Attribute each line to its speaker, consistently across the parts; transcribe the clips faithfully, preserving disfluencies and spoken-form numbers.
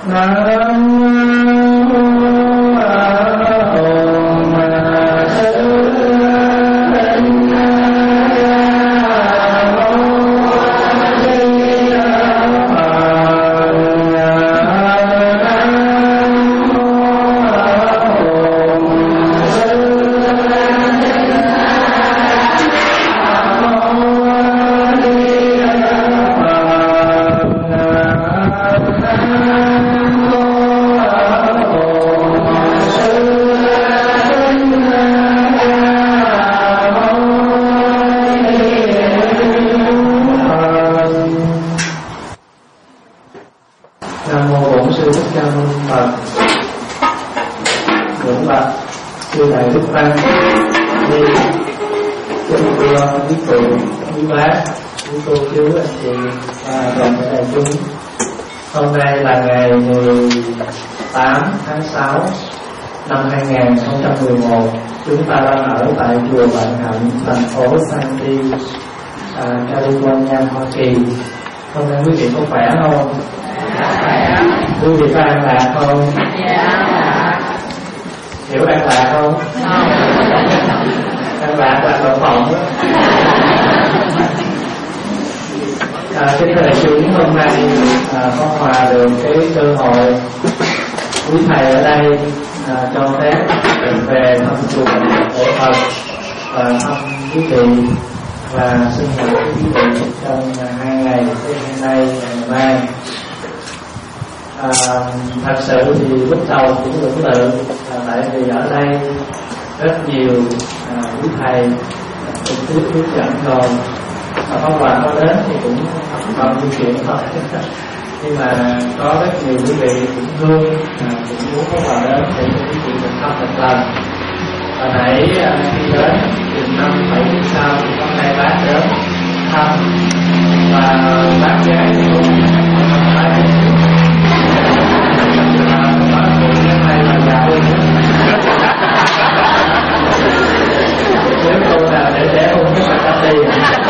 Speaker 1: Chúng ta đang ở tại chùa Vạn Hạnh, thành phố San Diego, à, California, Hoa Kỳ. Hôm nay quý vị có khỏe không?
Speaker 2: Dạ.
Speaker 1: Quý vị có an lạc không?
Speaker 2: Dạ.
Speaker 1: Hiểu an lạc không?
Speaker 2: Không.
Speaker 1: An lạc là đậu phộng đó. À, cái thời chúng hôm nay à, có hòa được cái cơ hội quý thầy ở đây à, cho phép mình về thăm chùa để Phật và thăm quý vị và xin hẹn quý vị trong hai ngày, hôm nay và ngày mai. À, thật sự thì lúc đầu cũng lưỡng lự, à, tại vì ở đây rất nhiều à, quý thầy trực tiếp hướng dẫn rồi, và không quản có đến thì cũng không di chuyển thôi. Nhưng mà có rất nhiều quý vị cũng thương, à, cũng muốn có quà đến để cho quý vị được thăm một lần. Và nãy à, khi đến từ năm bảy phút sau thì có hai bác đến thăm, và bác gái thì cũng không phải và bác cũng rất hay là già hơn nữa. Nếu câu nào để trẻ không biết là cách đi.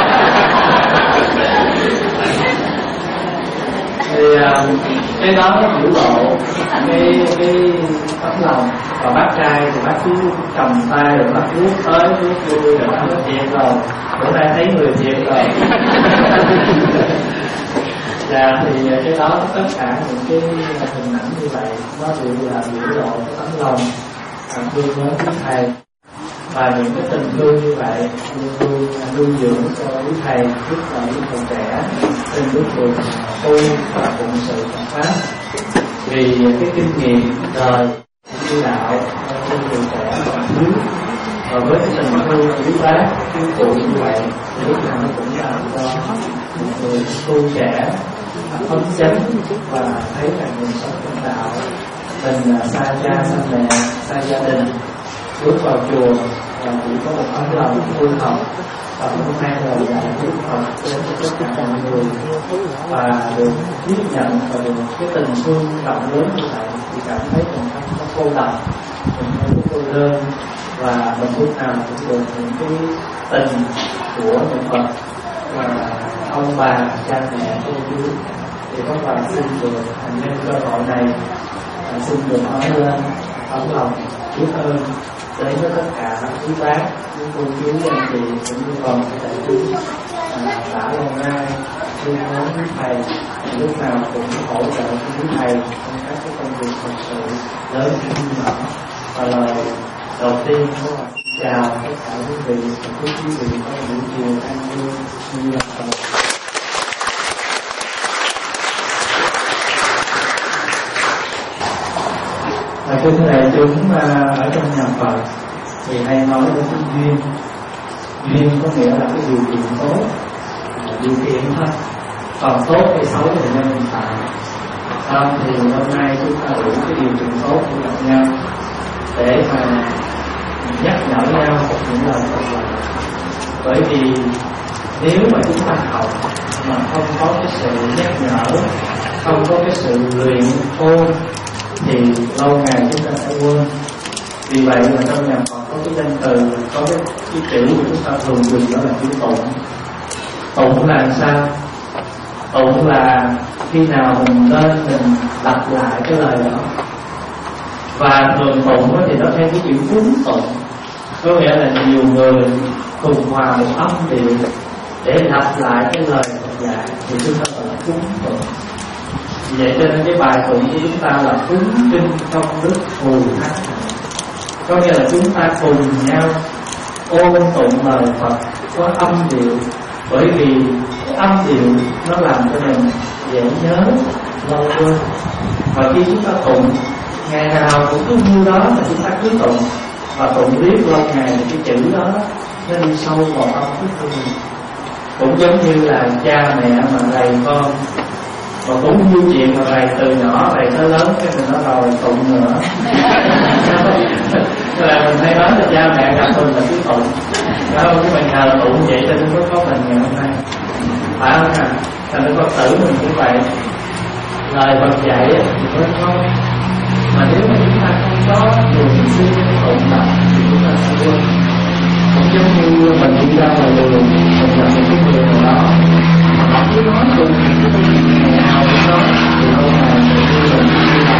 Speaker 1: Thì uh, cái đó nó biểu lộ cái cái tấm lòng. Và bác trai thì bác cứ cầm tay rồi bác vuốt tới vuốt lui rồi bác nói chuyện rồi, bữa nay thấy người chuyện rồi. Dạ thì cái đó tất cả những cái hình ảnh như vậy nó đều là biểu lộ cái tấm lòng thương nhớ quý thầy, và những cái tình thương như vậy luôn luôn nuôi dưỡng cho quý thầy, giúp đỡ quý thầy trẻ trên bước đường tu và phụng sự Phật pháp. Vì cái kinh nghiệm đời tu đạo trên người trẻ còn thiếu, và với cái tình thương quý bác quý cụ như vậy thì lúc nào nó cũng làm cho một người tu trẻ phấn chấn và thấy rằng mình sống trong đạo, mình xa cha xa mẹ xa gia đình, bước vào chùa và chỉ có một tấm lòng vui học và không mang lời dạy của Phật đến cho tất cả mọi người, và được tiếp nhận và được cái tình thương rộng lớn như vậy thì cảm thấy mình không có cô độc, mình không có cô đơn, và mình lúc nào cũng được những cái tình của những Phật và ông bà cha mẹ cô chú. Thì các bạn xin được nhân cơ hội này xin được nói lên tấm lòng biết ơn đến với tất cả quý bác, quý cô chú, anh chị cũng như còn các đại chúng đã lâu nay thương nhớ quý thầy, lúc nào cũng hỗ trợ quý thầy trong các cái công việc thật sự lớn như nhỏ. Và lời đầu tiên của mình chào tất cả quý vị và quý vị trong buổi chiều an vui như là Phật. Và thưa thầy chúng ở trong nhà Phật thì hay nói đến cái duyên. Duyên có nghĩa là cái điều kiện tốt, điều kiện thôi, còn tốt hay xấu thì nên hiện tại. Không thì hôm nay chúng ta đủ cái điều kiện tốt của gặp nhau để mà nhắc nhở nhau những lời Phật dạy. Bởi vì nếu mà chúng ta học mà không có cái sự nhắc nhở, không có cái sự luyện ôn thì lâu ngày chúng ta sẽ quên. Vì vậy mà trong nhà Phật có cái danh từ, có cái, cái chữ của chúng ta thường dùng đó là chữ tụng. Tụng là sao? Tụng là khi nào mình lên mình lặp lại cái lời đó. Và thường tụng thì nó theo cái chữ cúng tụng, có nghĩa là nhiều người cùng hòa một âm điệu để lặp lại cái lời Phật dạy, thì chúng ta gọi là cúng tụng. Vậy cho nên cái bài tụng của chúng ta là cúng kinh công đức phù thắng, có nghĩa là chúng ta cùng nhau ôn tụng lời Phật có âm điệu, bởi vì cái âm điệu nó làm cho mình dễ nhớ, lâu quên. Và khi chúng ta tụng ngày nào cũng cứ như đó mà chúng ta cứ tụng và tụng riết lâu ngày thì cái chữ đó nó đi sâu vào tâm thức của mình. Cũng giống như là cha mẹ mà rầy con, mà cũng như chuyện mà rầy từ nhỏ rầy tới lớn cái mình nó rồi tụng nữa. Là mình hay nói là cha mẹ gặp mình là cứ tụng, không cái mình nhờ tụng vậy cho nên mới có mình ngày hôm nay, phải không ạ? Thành nên con tử mình cũng vậy, lời Phật dạy thì mới không, mà nếu mà chúng ta không có thường xuyên tụng tập thì chúng ta sẽ quên. Cũng giống như mình đi ra ngoài đường, mình gặp một cái người nào đó họ cứ nói chung ngày nào cũng nói thì lâu ngày thì mình đi làm.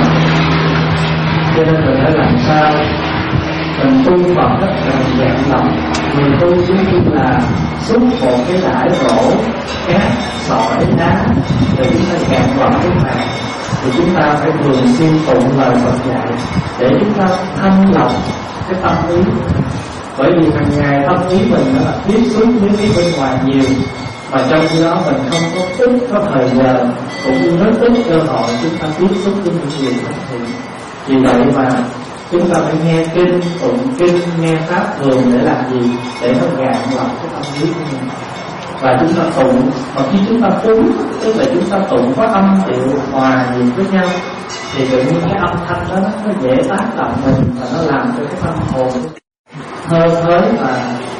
Speaker 1: Cho nên mình phải làm sao mình tu Phật rất là dạng lòng. Người tu giống như là xúc một cái đải rổ cát sỏi đá để chúng ta gạt vào cái bàn, thì chúng ta phải thường xuyên tụng lời Phật dạy để chúng ta thanh lọc cái tâm lý. Bởi vì hàng ngày tâm lý mình nó là tiếp xúc với cái bên ngoài nhiều, mà trong khi đó mình không có ít có thời giờ cũng như rất ít cơ hội chúng ta tiếp xúc với những điều khác thường. Vì vậy mà chúng ta phải nghe kinh, tụng kinh, nghe pháp thường để làm gì? Để nó gạn lọc cái tâm lý của mình. Và chúng ta tụng, mà khi chúng ta tụng, tức là chúng ta tụng có âm điệu hòa nhịp với nhau, thì tự nhiên cái âm thanh đó nó dễ tác động mình và nó làm cho cái tâm hồn thơ thới và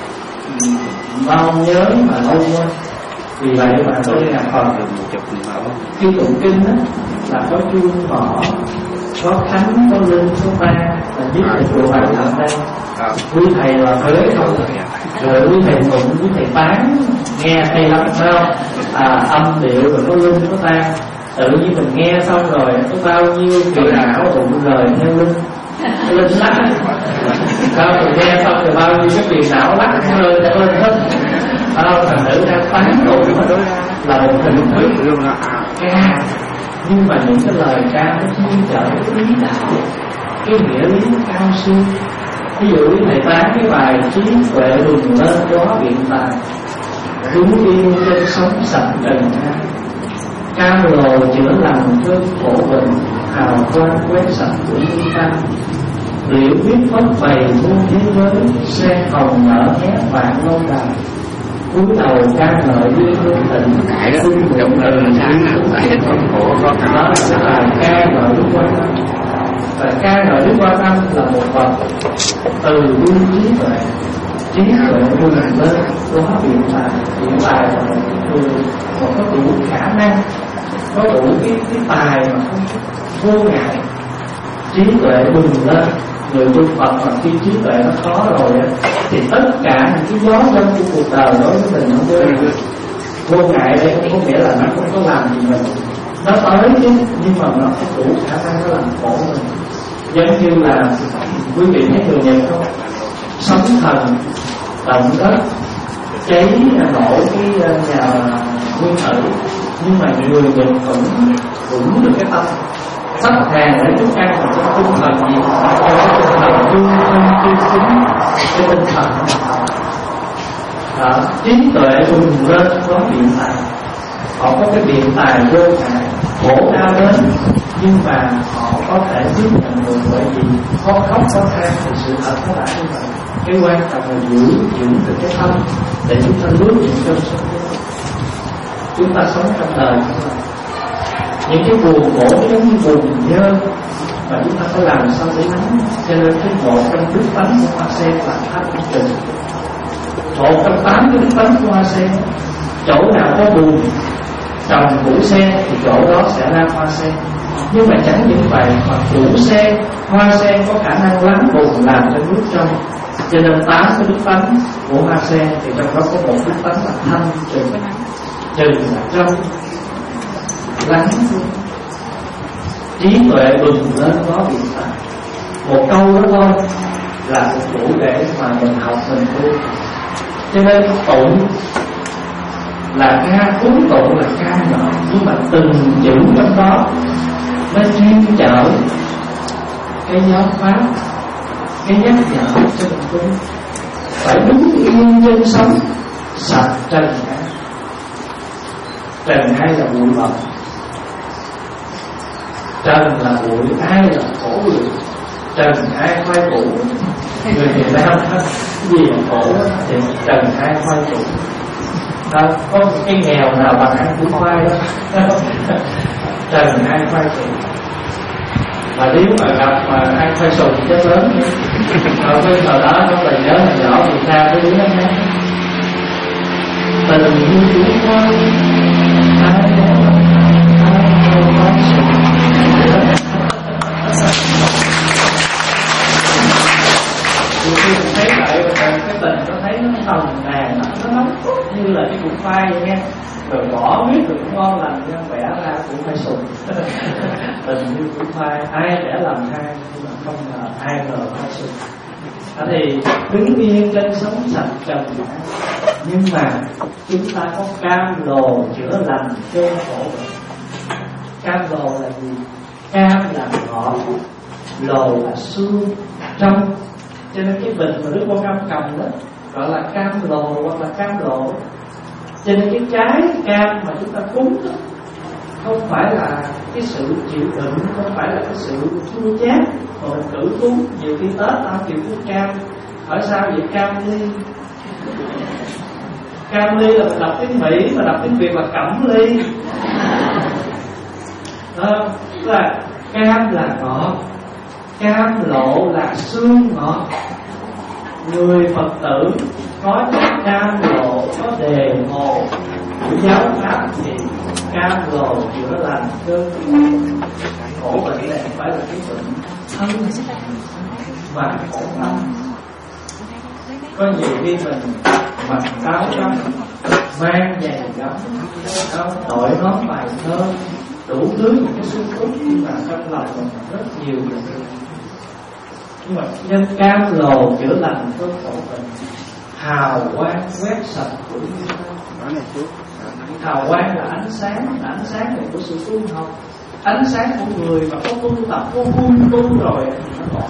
Speaker 1: mau nhớ mà lâu quên. Vì vậy mà tôi đi làm Phật, khi tụng kinh đó là có chuông mỏ, có khánh, có linh, có ba, là biết thầy của bạn làm đây. Quý thầy là thế không, rồi quý thầy tụng, quý thầy bán, nghe hay lắm sao? À, âm điệu rồi có linh, có ta. Tự nhiên mình nghe xong rồi có bao nhiêu phiền não tụng lời theo linh, linh lắc. Sao mình nghe xong rồi bao nhiêu cái phiền não lắc rơi ra lên hết. Sao thành nữ ra phán tụng là một hình thức ca, nhưng mà những cái lời ca nó chuyên trở cái lý đạo, cái nghĩa lý cao siêu. Ví dụ như thầy tán cái bài trí tuệ bừng lên gió biện tài, đúng yêu trên sống sạch trần gian, cam lồ chữa lành cơn khổ bệnh, hào quang quét sạch của chúng ta. Liệu biết phất bày muôn thế giới, sen hồng nở hé vạn lâu đài. Cúi đầu ca ngợi duyên hương tình,
Speaker 2: cãi đó giống như là sáng nào tại hết con khổ có cả.
Speaker 1: Đó là bài ca ngợi Đức Quan Âm. Và ca ngợi Đức Quan Âm là một vật từ bi trí tuệ, trí tuệ vươn lên đó biện tài. Biện tài là một người một có đủ khả năng, có đủ cái cái tài mà không vô ngại, trí tuệ bừng lên. Người tu Phật mà khi trí tuệ nó khó rồi thì tất cả những cái gió trong của cuộc đời đối với mình không vô vô ngại. Đây không có nghĩa là nó không có làm gì mình, nó tới chứ, nhưng mà nó không đủ khả năng nó làm khổ mình. Giống như là quý vị thấy người Nhật không, sóng thần, động đất, cháy nổ cái nhà nguyên tử, nhưng mà người Nhật cũng cũng được cái tâm sắp hàng để chúng ăn một cái tinh thần gì phải cho cái tinh thần tương thân tương xứng cái tinh thần đó. Trí tuệ bừng lên có biện tài, họ có cái biện tài vô hạn, khổ đau đến nhưng mà họ có thể giúp nhận người, bởi vì có khóc có than thì sự thật nó đã như vậy. Cái quan trọng là giữ giữ được cái tâm để chúng ta lướt những cơn sóng gió. Chúng ta sống trong đời những cái buồn khổ nó giống như buồn nhơ mà chúng ta phải làm sao để nắm. Cho nên cái một trong đức tánh của hoa sen là thanh tịnh. Một trong tám cái đức tánh của hoa sen, chỗ nào có buồn trồng củ sen thì chỗ đó sẽ ra hoa sen. Nhưng mà chẳng những vậy mà củ sen, hoa sen có khả năng lắng buồn làm cho nước trong. Cho nên tám cái đức tánh của hoa sen thì trong đó có một đức tánh là thanh tịnh, trừ là trong. lắng trí tuệ bừng lên có biện pháp. Một câu đó thôi là cũng đủ để mà mình học mình tu. Cho nên tụng là ca, cúng tụng là ca nhỏ, nhưng mà từng chữ trong đó nó chuyên chở cái giáo pháp, cái nhắc nhở cho mình tu. Phải đúng yên chân sống, sạch trần ác. Trần hay là bụi bặm, trần là bụi, ai là khổ được. Trần ai khoai củ, người Việt Nam cái gì mà khổ thì trần ai khoai củ. À, có cái nghèo nào bằng ăn củ khoai đó. Trần ai khoai củ. Mà nếu mà gặp mà ăn khoai sùng chết lớn. Ở cái thời đó có bài nhớ là nhỏ Việt Nam cái đứa nó nghe tình như củ khoai, ai đó ai khoai sùng. Nhiều khi mình thấy lại cái tình nó thấy nó nồng nàn, nó nóng như là cái củ khoai vậy nghe. Rồi bỏ biết được ngon lành nhưng vẽ ra cũng phải sùng. Tình như củ khoai, ai vẽ làm hai nhưng mà không ngờ ai ngờ khoai sùng. À thì đứng yên trên sống sạch trần ác. Nhưng mà chúng ta có cam lồ chữa lành cho khổ bệnh. Cam lồ là gì? Cam là ngọt, lồ là xương trong. Cho nên cái bình mà Đức Quan Âm cầm đó gọi là cam lồ hoặc là cam lộ. Cho nên cái trái cam mà chúng ta cúng đó không phải là cái sự chịu đựng, không phải là cái sự chua chát mà mình cử cúng. Nhiều khi Tết ta chịu cúng cam, hỏi sao vậy? Cam ly. Cam ly là mình đọc tiếng Mỹ, mà đọc tiếng Việt là cẩm ly. Đó, tức là cam là ngọt, cam lộ là xương ngọt. Người Phật tử có cam lộ, có đề hồ của giáo pháp thì cam lộ chữa lành cơn khổ bệnh này phải là cái bệnh thân mà khổ tâm. Có nhiều khi mình mặc áo gấm, mang giày gấm, áo đội nón bài thơ, đủ thứ những cái xung túc, nhưng mà trong lòng mình rất nhiều những cái. Nhưng mà nhân cam lồ chữa lành cơn khổ bệnh, hào quang quét sạch của chúng ta. Hào quang là ánh sáng, là ánh sáng này của sự tu học. Ánh sáng của người mà có tu tập, có vui tu rồi nó tỏa.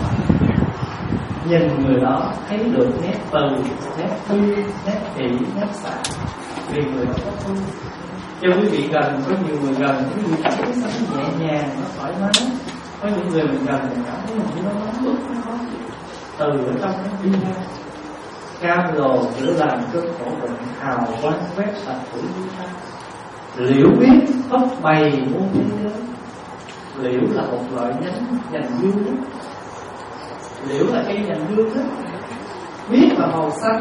Speaker 1: Nhìn người đó thấy được nét từ, nét tư, nét thị, nét xạ. Vì người đó có tu. Cho quý vị gần, có nhiều người gần, quý vị cảm thấy nó nhẹ nhàng, nó thoải mái. Có những người mình gần mình cảm thấy mình nó nóng bức, nó khó chịu. Từ ở trong nó đi ra. Cam lồ chữa lành cơn khổ bệnh, hào quang quét sạch của chúng ta. Liễu biết tóc bày muôn thế giới. Liễu là một loại nhánh nhành dương đó. Liễu là cây nhành dương đó. Biết là màu xanh,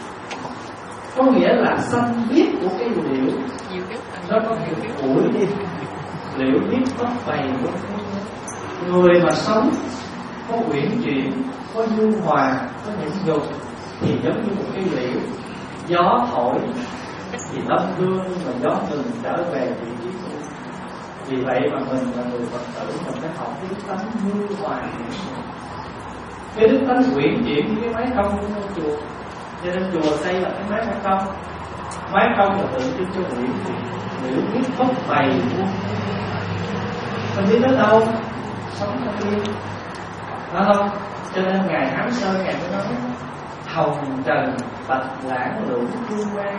Speaker 1: có nghĩa là xanh biếc của cây liễu. Nó có kiểu củi đi. Liễu biết tóc bày muôn thế giới. Người mà sống có uyển chuyển, có nhu hòa, có nhẫn nhục thì giống như một cây liễu. Gió thổi thì âm hương, mà gió ngừng trở về vị trí cũ. Vì vậy mà mình là người Phật tử, mình phải học cái đức tánh nhu hòa. Cái đức tánh uyển chuyển như cái mái cong của ngôi chùa. Cho nên chùa xây là cái mái mái cong. Mái cong là tượng trưng cho uyển chuyển. Liễu biết tóc bày muôn. Mình biết đến đâu sống không yên, phải không? Cho nên ngài Hán Sơn ngài mới nói hồng trần bạch lãng lưỡng thương quen.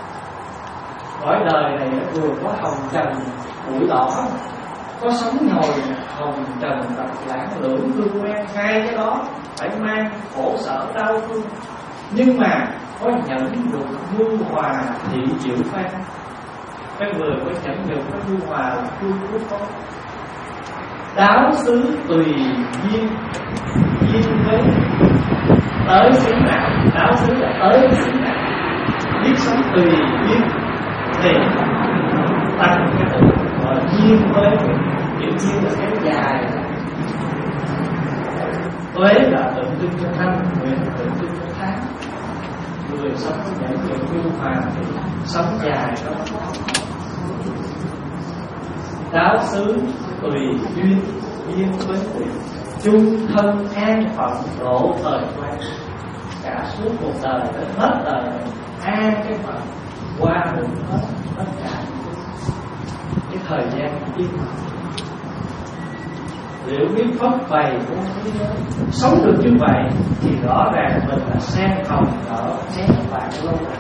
Speaker 1: Cõi đời này vừa có hồng trần bụi đỏ, có sống nhồi hồng trần bạch lãng lưỡng thương quen. Hai cái đó phải mang khổ sở đau thương, nhưng mà có nhẫn nhục nhu hòa thị diệu phan. Cái người có nhẫn nhục có nhu hòa là thương phúc tốt. Đáo xứ tùy duyên, duyên với tới xứ nào. Đáo xứ là tới xứ nào. Biết sống tùy duyên thì tăng cái tự gọi là duyên với. Kiểu duyên là kéo dài. Tuế là tượng trưng cho thanh, nguyện là tượng trưng cho tháng. Người sống có giải quyết nhu hòa thì sống dài đó. đáo xứ tùy duyên duyên với tùy, chung thân an phận độ thời quan. Cả suốt cuộc đời đến hết đời an cái phận qua được hết tất cả cái thời gian yên liệu biết phất bày của thế giới. Sống được như vậy thì rõ ràng mình là sen hồng nở nét bạc lâu ngày.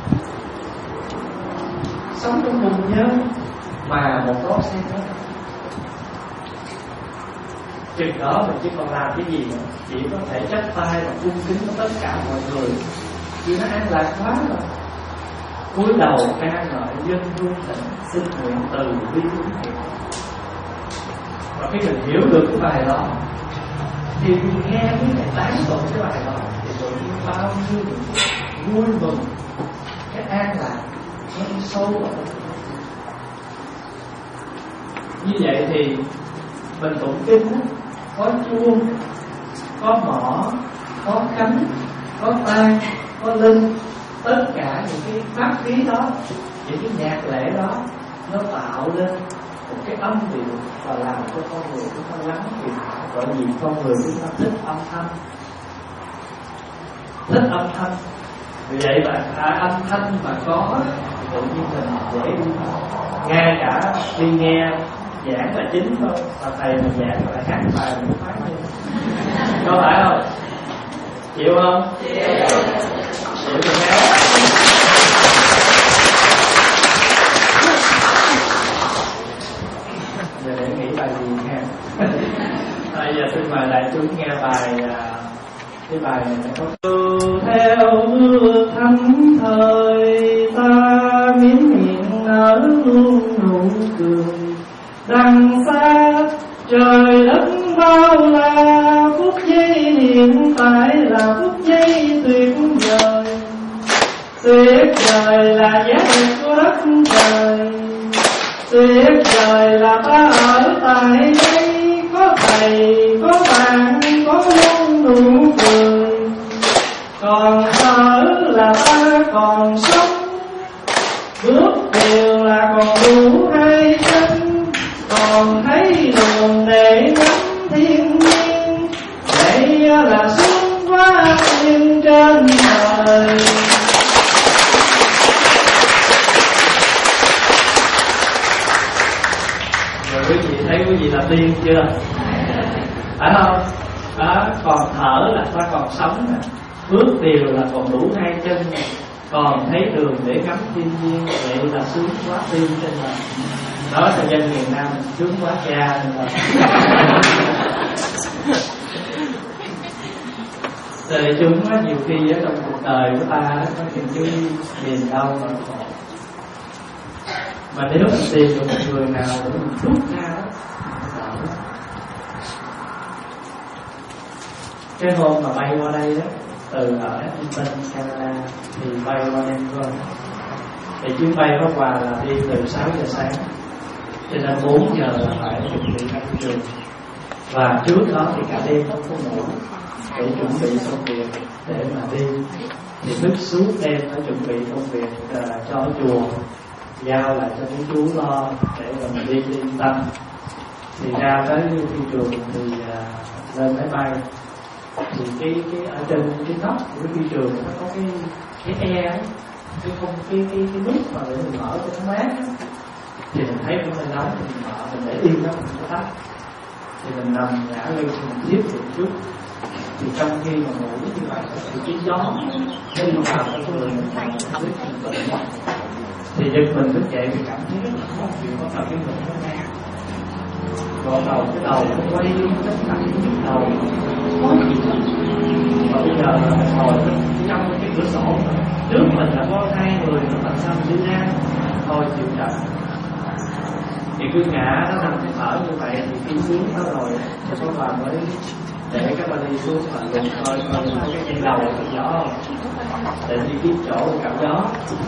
Speaker 1: Sống trong vùng nhớ mà một đóa sen đó, chừng đó mình chỉ còn làm cái gì nữa? Chỉ có thể chắp tay và cung kính với tất cả mọi người, vì nó an lạc quá rồi. Cúi đầu ca ngợi dân hương thịnh, xin nguyện từ bi ứng hiện. Và khi mình hiểu được cái bài đó thì mình nghe cái này tán tụng cái bài đó thì tự nhiên bao nhiêu vui mừng, cái an lạc nó đi sâu vào. Như vậy thì mình tụng kinh có chuông, có mỏ, có cánh, có tay, có linh, tất cả những cái pháp khí đó, những cái nhạc lễ đó nó tạo lên một cái âm điệu và làm cho con người chúng ta lắng dịu. Bởi vì con người chúng ta thích âm thanh, thích âm thanh. Vì vậy mà à, âm thanh mà có tự nhiên mình dễ đi. Ngay cả đi nghe giảng là chính thôi, mà thầy mình giảng là hát bài mình phát đi. Có phải không? Chịu không? Chịu. Chịu thì kéo. Giờ để nghĩ bài gì nha. Bây giờ xin mời đại chúng nghe bài cái bài này có theo mưa thắm thời ta miến miệng nở luôn nụ cười. Đằng xa trời đất bao la, phút giây hiện tại là phút giây tuyệt vời. Tuyệt vời là giá trị của đất trời, tuyệt vời là ta ở tại đây, có thầy, có bạn, có luôn nụ cười. Còn thở là ta còn sống, bước đều là còn đủ hai chân, còn thấy đường để ngắm thiên nhiên. Đây là xuân qua thiên trên trời. Rồi quý vị thấy quý vị là tiên chưa? Phải không? Đó, còn thở là ta còn sống nè, bước đều là còn đủ hai chân nè, còn thấy đường để ngắm thiên nhiên. Vậy là sướng quá tiên trên trời. Đó là dân miền Nam sướng quá cha nên là đời chúng á, nhiều khi ở trong cuộc đời của ta có những cái niềm đau mà khổ, mà nếu mình tìm được một người nào để mình rút ra đó, cái hôm mà bay qua đây đó, từ ở Edmonton, Canada thì bay qua Denver, thì chuyến bay có quà là đi từ sáu giờ sáng, cho nên bốn giờ là phải chuẩn bị ra trường. Và trước đó thì cả đêm không có ngủ để chuẩn bị công việc để mà đi. Thì thức suốt đêm phải chuẩn bị công việc uh, cho chùa, giao lại cho mấy chú lo để mà mình đi yên tâm. Thì ra tới phi trường thì uh, lên máy bay, thì cái cái ở trên cái nóc của phi trường nó có cái cái e ấy, cái không cái cái cái nút mà để mình mở cho nó mát ấy. Thì mình thấy cũng hơi nóng thì mình mở, mình để yên đó mình có tắt. Thì mình nằm ngã lưng thì mình tiếp được chút. Thì trong khi mà ngủ như vậy thì cái gió nó đi vào trong người mình, mình tỉnh. Thì giật mình thức dậy thì cảm thấy rất là khó chịu, bắt đầu cái mình nó ngang, gọn đầu cái đầu nó quay tất cả những đầu khó chịu lắm. Và bây giờ là mình ngồi trong cái cửa sổ trước mình là có hai người nó làm sao đi ra thôi chịu trận. Thì cứ ngã nó nằm cái thở như vậy thì khi xuống nó rồi thì các bạn mới để các bạn đi xuống và lục coi coi cái trên đầu có gió không, để đi kiếm chỗ cảm gió.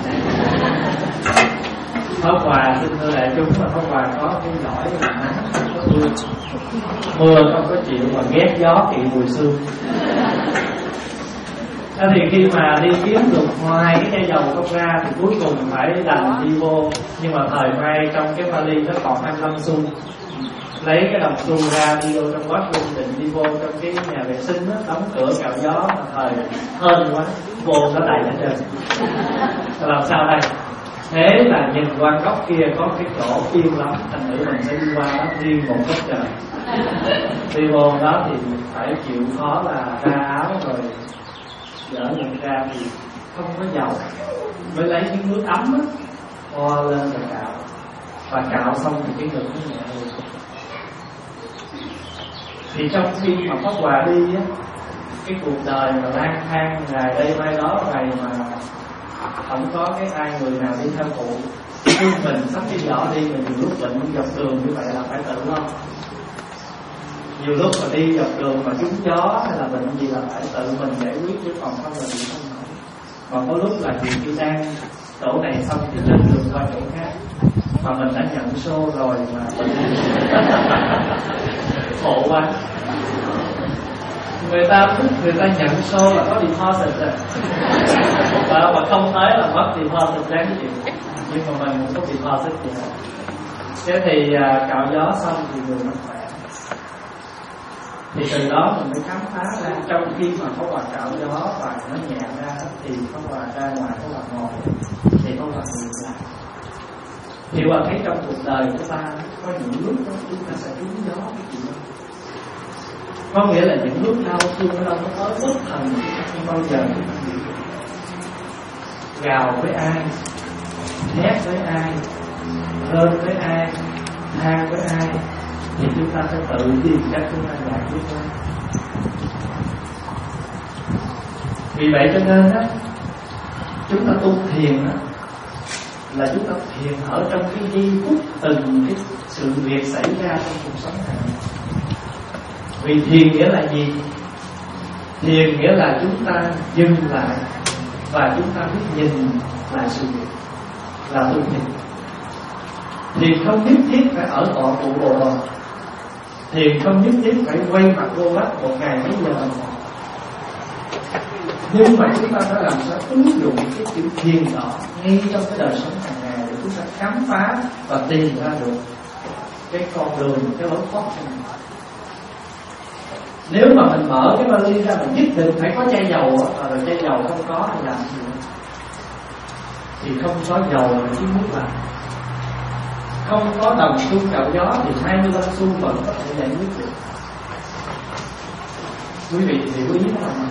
Speaker 1: Pháp Hòa xin thưa đại chúng mà Pháp Hòa có cái giỏi là nắng không có mưa, mưa không có chịu mà ghét gió kỵ mùi sương. Thế thì khi mà đi kiếm được ngoài cái chai dầu không ra thì cuối cùng phải đành đi vô. Nhưng mà thời nay trong cái vali nó còn hai mươi lăm xu, lấy cái đồng xu ra đi vô trong washroom, định đi vô trong cái nhà vệ sinh đó, đóng cửa cạo gió mà thời hên quá, vô nó đầy hết trơn. Làm sao đây? Thế là nhìn qua góc kia có cái chỗ yên lắm, thành nữ mình sẽ đi qua đó riêng một góc trời. Đi vô đó thì phải chịu khó là ra áo rồi dở nhận ra thì không có dầu, mới lấy cái nước ấm á po lên rồi cạo, và cạo xong thì cái ngực nó nhẹ hơn. Thì trong khi mà Pháp Hòa đi á, cái cuộc đời mà lang thang ngày đây mai đó này mà không có cái ai người nào đi theo phụ, nhưng mình sắp đi nhỏ đi, mình nhiều lúc bệnh dọc đường như vậy là phải tự lo. Nhiều lúc mà đi dọc đường mà trúng gió hay là bệnh gì là phải tự mình giải quyết, chứ còn không là bị không nổi. Còn có lúc là nhiều khi đang chỗ này xong thì trên đường qua chỗ khác, mà mình đã nhận show rồi mà bệnh khổ quá. Người ta người ta nhận show là có deposit rồi, và mà không tới là mất deposit đáng chịu, nhưng mà mình không có deposit gì hết. Thế thì uh, cạo gió xong thì người mình khỏe. Thì từ đó mình mới khám phá ra, trong khi mà có quà cạo gió và nó nhẹ ra thì có quà ra ngoài có quà ngồi thì có quà ngược lại. Thì Hòa thấy trong cuộc đời của ta có những lúc đó chúng ta sẽ trúng gió cái gì đó. Có nghĩa là những lúc đau thương nó đâu có tới bất thần, không bao giờ gào với ai, hét với ai, rên với ai, than với ai, thì chúng ta sẽ tự tìm cách chúng ta giải quyết nó. Vì vậy cho nên á, chúng ta tu thiền á, là chúng ta thiền ở trong cái giây phút từng cái sự việc xảy ra trong cuộc sống này. Vì thiền nghĩa là gì? Thiền nghĩa là chúng ta dừng lại và chúng ta biết nhìn lại sự việc, là tu thiền. Thiền không nhất thiết phải ở tọa trụ bộ đồ, thiền không nhất thiết phải quay mặt vô vách một ngày mấy giờ đồng hồ. Nhưng mà chúng ta phải làm sao ứng dụng cái chữ thiền đó ngay trong cái đời sống hàng ngày để chúng ta khám phá và tìm ra được cái con đường, cái lối thoát cho mình. Nếu mà mình mở cái vali ra mình nhất định phải có chai dầu á, rồi chai dầu không có thì làm gì nữa? Thì không có dầu là chiếc nước làm. Không có đồng xu cạo gió thì hai mươi lăm xu vẫn có thể giải quyết được. Quý vị thì quý ý không?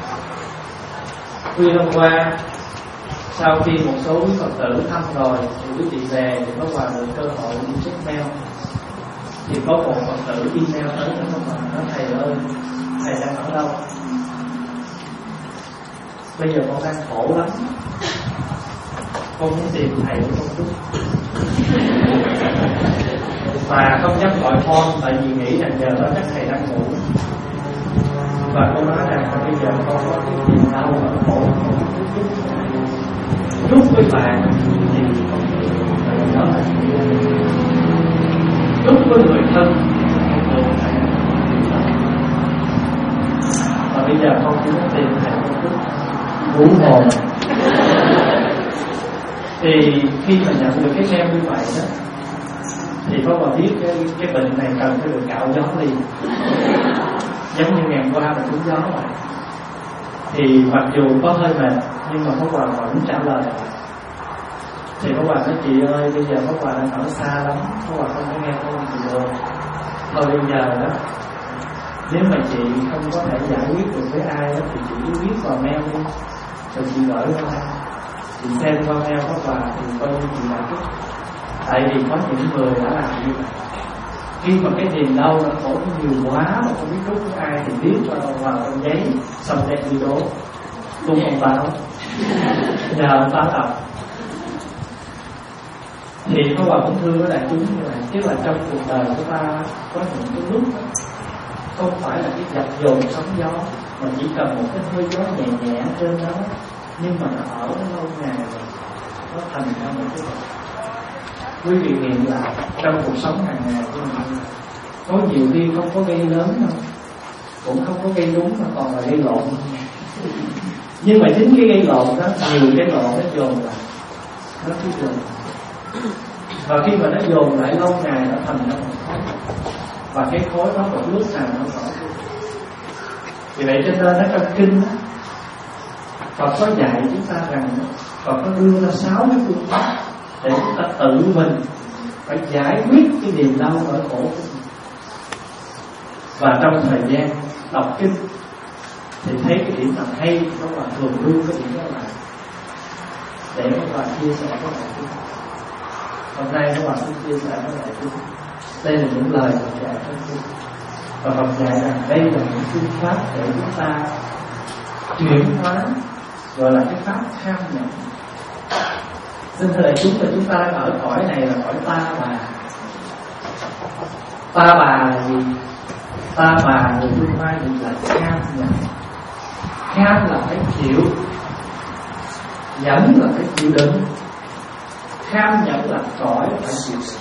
Speaker 1: Khuya hôm qua, sau khi một số quý Phật tử thăm rồi thì quý vị về thì có quà được cơ hội đi check mail. Thì có một Phật tử email tới cho Pháp Hòa nói: thầy ơi, thầy đang ở đâu? Bây giờ con đang khổ lắm, con muốn tìm thầy của con chút. Và không dám gọi phone tại vì nghĩ rằng giờ đó chắc thầy đang ngủ. Và cô nói rằng bây giờ con có cái niềm đau và khổ lúc với bạn thì đó là lúc với người thân không phải. Và bây giờ con chỉ muốn tìm thầy một chút ngủ hồn. Thì khi mà nhận được cái mail như vậy đó, thì có bà biết cái, cái bệnh này cần phải được cạo gió liền, giống như ngày qua mà trúng gió vậy. Thì mặc dù có hơi mệt nhưng mà Pháp Hòa vẫn trả lời. Thì Pháp Hòa nói: chị ơi, bây giờ Pháp Hòa đang ở xa lắm, Pháp Hòa không có nghe con chị được. Thôi bây giờ đó, nếu mà chị không có thể giải quyết được với ai đó, thì chị cứ viết vào mail đi, rồi chị gửi qua. Chị xem qua mail Pháp Hòa thì coi như chị giải quyết. Tại vì có những người đã làm như vậy. Khi mà cái niềm đau nó khổ nhiều quá mà không biết rút với ai thì viết vào vào trong giấy, xong đem đi đố tung ông báo, nhờ ông báo đọc. Thì có bà cũng thương với đại chúng như vậy, chứ là trong cuộc đời của ta có những cái lúc không phải là cái dập dồn sóng gió, mà chỉ cần một cái hơi gió nhẹ nhẹ trên đó, nhưng mà nó ở nó lâu ngày rồi nó thành ra một cái vật. Quý vị nghiệm lại trong cuộc sống hàng ngày của mình, có nhiều khi không có gây lớn đâu, cũng không có gây đúng mà còn là gây lộn. Nhưng mà chính cái gây lộn đó, nhiều cái lộn nó dồn lại, nó cứ dồn. Và khi mà nó dồn lại lâu ngày nó thành ra một khối, và cái khối đó một lúc nào nó vỡ. Vì vậy cho nên nó trong kinh đó, Phật có dạy chúng ta rằng, Phật có đưa ra sáu cái phương pháp để chúng ta tự mình phải giải quyết cái niềm đau nỗi khổ của mình. Và trong thời gian đọc kinh thì thấy cái điểm nào hay nó là thường lưu cái điểm đó lại để các bạn chia sẻ với đại chúng. Hôm nay các bạn cũng chia sẻ với đại chúng. Đây là những lời Phật dạy trong kinh. Và Phật dạy rằng đây là những phương pháp để chúng ta chuyển hóa, gọi là cái pháp tham nhẫn. Xin thưa đại chúng là chúng ta đang ở cõi này là cõi ta bà. Ta bà là gì? Ta bà người Trung Hoa gọi là cam nhẫn. Cam là phải chịu, nhẫn là phải chịu đựng, cam nhẫn là cõi phải chịu đựng.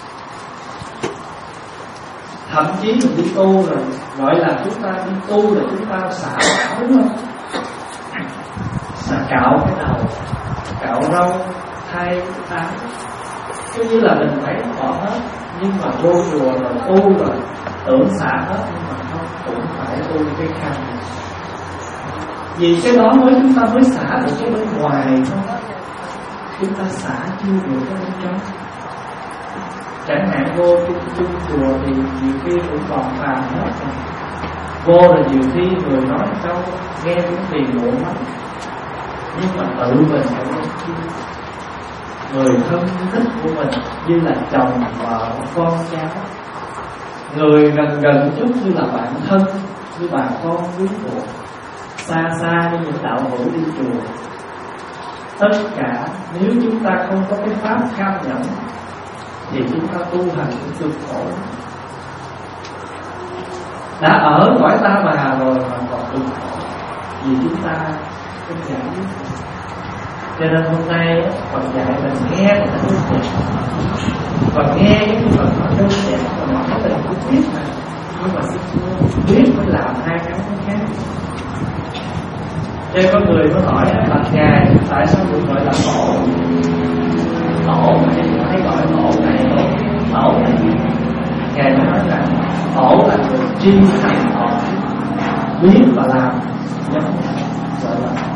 Speaker 1: Thậm chí mình đi tu rồi, gọi là chúng ta đi tu là chúng ta xả áo, đúng không? Xả cạo cái đầu, cạo râu, thay áo, cứ như là mình phải bỏ hết. Nhưng mà vô chùa rồi tu rồi tưởng xả hết, nhưng mà không, cũng phải tu cái cam. Vì cái đó mới chúng ta mới xả được cái bên ngoài thôi, chúng ta xả chưa được cái bên trong. Chẳng hạn vô chung chung chùa thì nhiều khi cũng còn phàm hết rồi. Vô là nhiều khi người nói câu nghe cũng phiền muộn lắm, nhưng mà tự mình phải nói chi. Người thân thích của mình như là chồng, vợ, con, cháu. Người gần gần chút như là bạn thân, như bà con quý phụ. Xa xa như những đạo hữu đi chùa. Tất cả nếu chúng ta không có cái pháp cam nhẫn thì chúng ta tu hành cũng cực khổ. Đã ở cõi ta bà rồi mà còn cực khổ vì chúng ta không giải quyết. Cho nên hôm nay Phật dạy mình nghe là đơn giản, và nghe những cái Phật nói đơn giản và nói mình cũng biết mà, nhưng mà biết mới làm hai cái nó khác. Cho nên có người mới hỏi là Ngài tại sao được gọi là khổ? Khổ này hay gọi khổ này, khổ này gì? Ngài nói rằng khổ là người tri hành khổ, biết và làm giống gọi là khổ.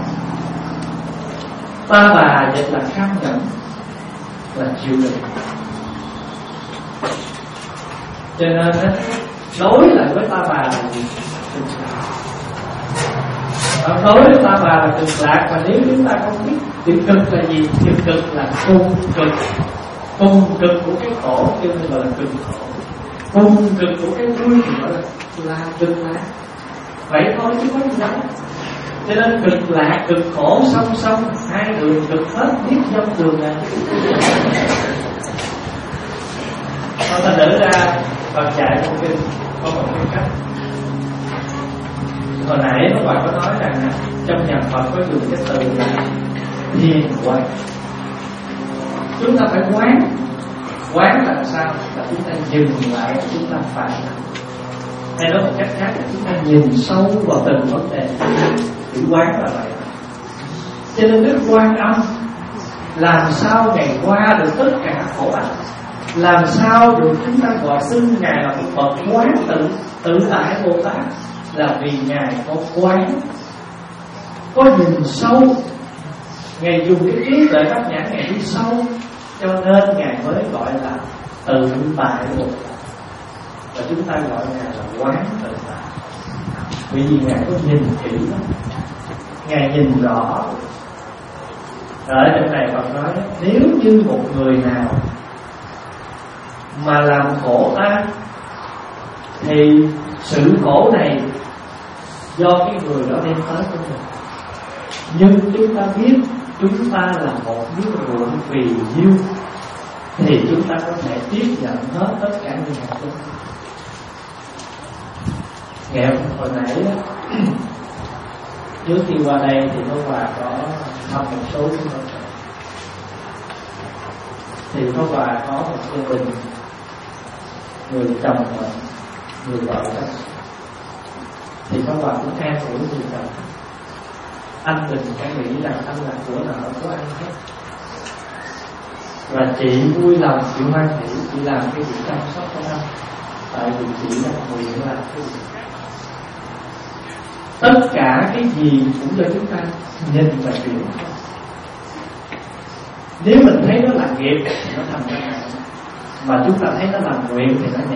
Speaker 1: Ta bà dịch là cam nhẫn, là chịu đựng. Cho nên đối lại với ta bà là gì? Cực lạc. Đối với ta bà là cực lạc. Và nếu chúng ta không biết chữ cực là gì, chữ cực là cung cực. Cung cực của cái khổ chứ không gọi là cực khổ. Cung cực của cái vui thì gọi là là cực lạc. Vậy thôi chứ có gì đâu. Cho nên cực lạc, cực khổ song song, hai đường cực hết, biết dông đường này. Thôi ta đỡ ra Phật dạy một kinh, có một cái cách. Hồi nãy các bạn có nói rằng trong nhà Phật có dùng cái từ là thiền quán. Chúng ta phải quán. Quán là sao? Là chúng ta dừng lại, chúng ta phải làm. Hay nói một cách khác là chúng ta nhìn sâu vào từng vấn đề. Chữ quán là vậy. Cho nên Đức Quan Âm làm sao Ngài qua được tất cả khổ ách, làm sao được chúng ta gọi xưng Ngài là một bậc quán tự tự tại Bồ Tát, là vì Ngài có quán, có nhìn sâu. Ngài dùng cái trí tuệ bát nhã, Ngài đi sâu, cho nên Ngài mới gọi là tự tại Bồ Tát. Và chúng ta gọi Ngài là quán tự tại, vì vì Ngài có nhìn kỹ lắm, Ngài nhìn rõ. Ở trong này Phật nói nếu như một người nào mà làm khổ ta thì sự khổ này do cái người đó đem tới cho mình. Nhưng chúng ta biết chúng ta là một miếng ruộng vì nhiêu thì chúng ta có thể tiếp nhận hết tất cả những hạt giống. Ngày hồi nãy trước khi qua đây thì Pháp Hòa có thăm một số chúng tôi. Thì Pháp Hòa có một gia đình, người chồng và người vợ đó. Thì Pháp Hòa cũng an ủi người chồng. anh đừng có nghĩ rằng anh là của nợ của anh hết. Và chị vui lòng, chị hoan hỷ, chị làm cái việc chăm sóc cho anh, tại vì chị là nguyện làm cái gì. Tất cả cái gì cũng do chúng ta nhìn và chuyển. Nếu mình thấy nó là nghiệp thì nó thành ra nặng, mà chúng ta thấy nó là nguyện thì nó nhẹ.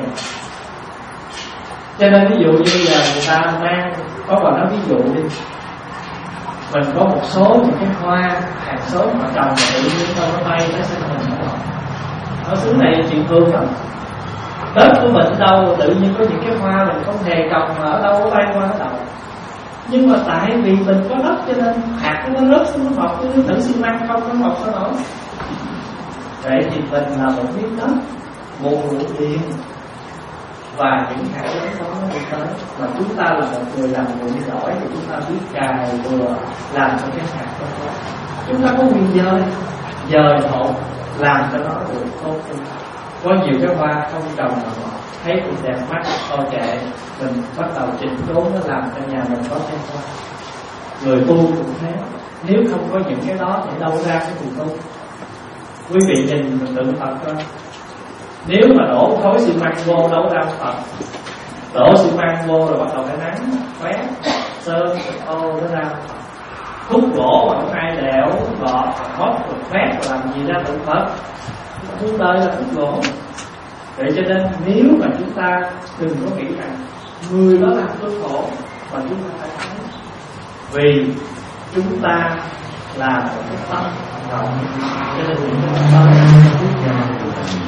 Speaker 1: Cho nên ví dụ như là người ta mang, có bà nói ví dụ đi, mình có một số những cái hoa hạt sớm mà trồng mà tự nhiên đâu nó bay nó sinh mình nó ở xứ này chuyện thường lắm. Tết của mình đâu tự nhiên có những cái hoa mình không hề trồng mà ở đâu bay qua nó đầu. Nhưng mà tại vì mình có đất cho nên hạt nó rớt xuống nó mọc, cái thử xi măng không nó mọc sao nổi. Vậy thì mình là một miếng đất, một nguồn điện, và những hạt giống đó nó đi tới. Mà chúng ta là một người làm nguội giỏi thì chúng ta biết cài vừa làm cho cái hạt đó. Chúng ta có quyền dời, dời hộ, làm cho nó được tốt hơn. Có nhiều cái hoa không trồng mà thấy cũng đẹp mắt, to chạy, mình bắt đầu chỉnh đốn nó làm cho nhà mình có cây hoa. Người tu cũng thế, nếu không có những cái đó thì đâu ra cái người tu. Quý vị nhìn mình tự Phật coi, nếu mà đổ khối xi măng vô đâu ra Phật, đổ xi măng vô rồi bắt đầu cái nắng quét sơn ô nó ra. Khúc gỗ mà không ai đẽo gọt móc rồi quét rồi làm gì ra tự Phật. Chúng đời là khúc gỗ. Vậy cho nên nếu mà chúng ta đừng có nghĩ rằng người đó làm tôi khổ, mà chúng ta phải thấy vì chúng ta là một cái tâm rộng, cho nên chúng ta có phước nhà của mình.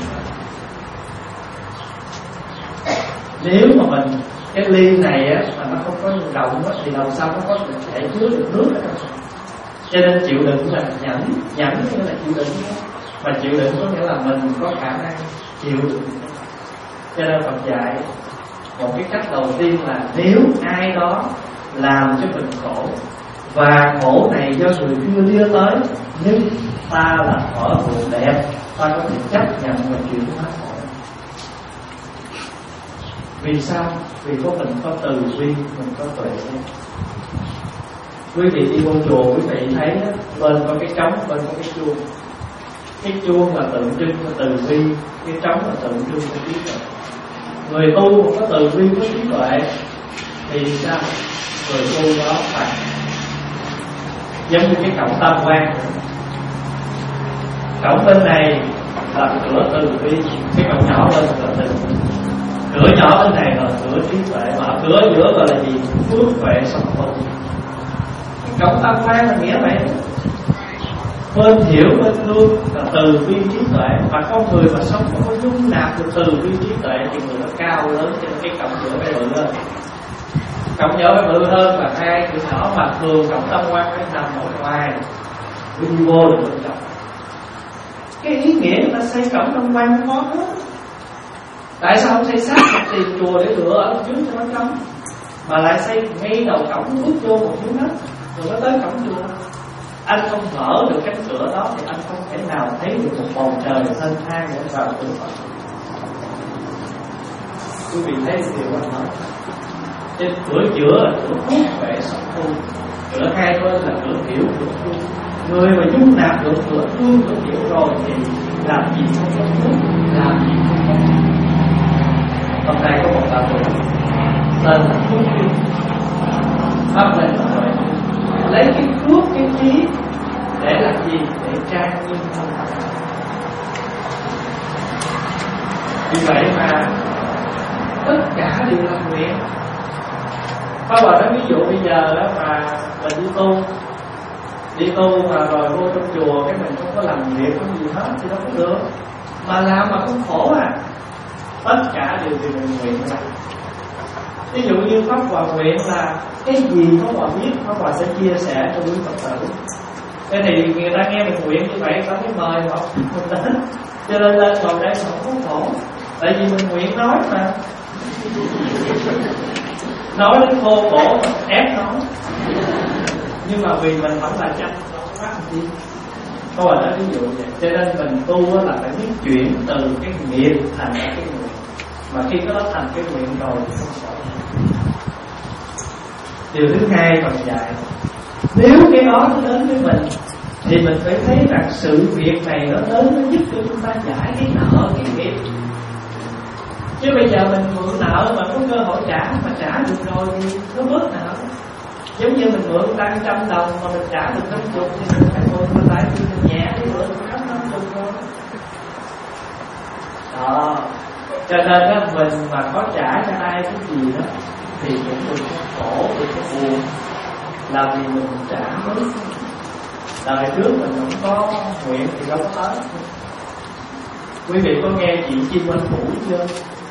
Speaker 1: Nếu mà mình cái ly này á mà nó không có rộng á thì làm sao nó có thể chứa được nước ở trong. Cho nên chịu đựng là nhẫn, nhẫn nghĩa là chịu đựng, mà chịu đựng có nghĩa là mình có khả năng chịu đựng. Cho nên Phật dạy một cái cách đầu tiên là nếu ai đó làm cho mình khổ, và khổ này do người kia đưa tới, nhưng ta là ở vùng đẹp, ta có thể chấp nhận và chịu hóa khổ. Vì sao? Vì có mình có từ bi, mình có tuệ. Quý vị đi vô chùa, quý vị thấy đó, bên có cái trống, bên có cái chuông. Cái chuông là tượng trưng cho từ bi, cái trống là tượng trưng cho trí tuệ. Người tu mà có từ bi, có trí tuệ thì sao? Người tu đó phải giống như cái cổng tam quan. Cổng bên này là cửa từ bi, cái cổng nhỏ lên là cửa từ bi. Cửa nhỏ bên này là cửa trí tuệ, mà cửa giữa gọi là gì? Phước huệ sống tu. Cổng tam quan là nghĩa vậy. Bên hiểu bên thương là từ bi trí tuệ, mà con người mà sống mà có dung nạp được từ bi trí tuệ thì người nó cao lớn, cho nên cái cổng giữa phải bự lên. Cổng nhỏ phải bự hơn là hai cửa nhỏ, mà thường cổng tam quan phải nằm ở ngoài, đi vô là bên trong. Cái ý nghĩa người ta xây cổng tam quan nó khó hết. Tại sao không xây sát một tiền chùa để lựa ở trước cho nó trống, mà lại xây ngay đầu cổng bước vô một miếng đất rồi nó tới cổng chùa? Anh không mở được cánh cửa đó thì anh không thể nào thấy được một bầu trời xanh thang để vào cửa Phật. Quý vị thấy điều anh nói. Trên cửa giữa là cửa phước huệ sống tu, cửa hai bên là cửa hiểu, cửa thương. Người mà dung nạp được cửa thương, cửa hiểu rồi thì làm gì không có phước, làm gì không có phước. Hôm nay có một bà tử tên là Phước Duyên, pháp lên là vậy, lấy cái phước cái trí để làm gì? Để trang nghiêm thân. Vì vậy mà tất cả đều là nguyện. Có bà nói ví dụ bây giờ đó mà mình đi tu, đi tu mà rồi vô trong chùa cái mình không có làm việc không gì hết thì đâu có được. Mà làm mà không khổ à. Tất cả đều vì mình nguyện ra. Ví dụ như Pháp Hòa nguyện là cái gì Pháp Hòa biết, Pháp Hòa sẽ chia sẻ cho quý Phật tử. Thế thì người ta nghe mình nguyện như vậy có cái mời họ mình đến, cho nên lên ngồi đây không có khổ. Tại vì mình nguyện nói mà, nói đến khô cổ mà ép nó, nhưng mà vì mình vẫn là chân nó phát gì. Có bà nói ví dụ vậy. Cho nên mình tu là phải biết chuyển từ cái nghiệp thành cái nguyện, mà khi có nó thành cái nguyện rồi thì không sợ. Điều thứ hai Phật dạy Nếu cái đó nó đến với mình thì mình phải thấy rằng sự việc này nó đến nó giúp cho chúng ta giải cái nợ cái nghiệp. Chứ bây giờ mình mượn nợ mà có cơ hội trả mà trả được rồi thì nó bớt nợ. Giống như mình mượn tăng trăm đồng mà mình trả được năm chục thì mình phải mượn mình lại thì mình nhẹ đi mượn năm năm chục thôi. Đó. Cho nên á, mình mà có trả cho ai cái gì đó thì cũng đừng có khổ, đừng có buồn, là vì mình trả mới. Đời trước mình không có nguyện thì đâu có tới. Quý vị có nghe chuyện Chim Oanh Phủ chưa?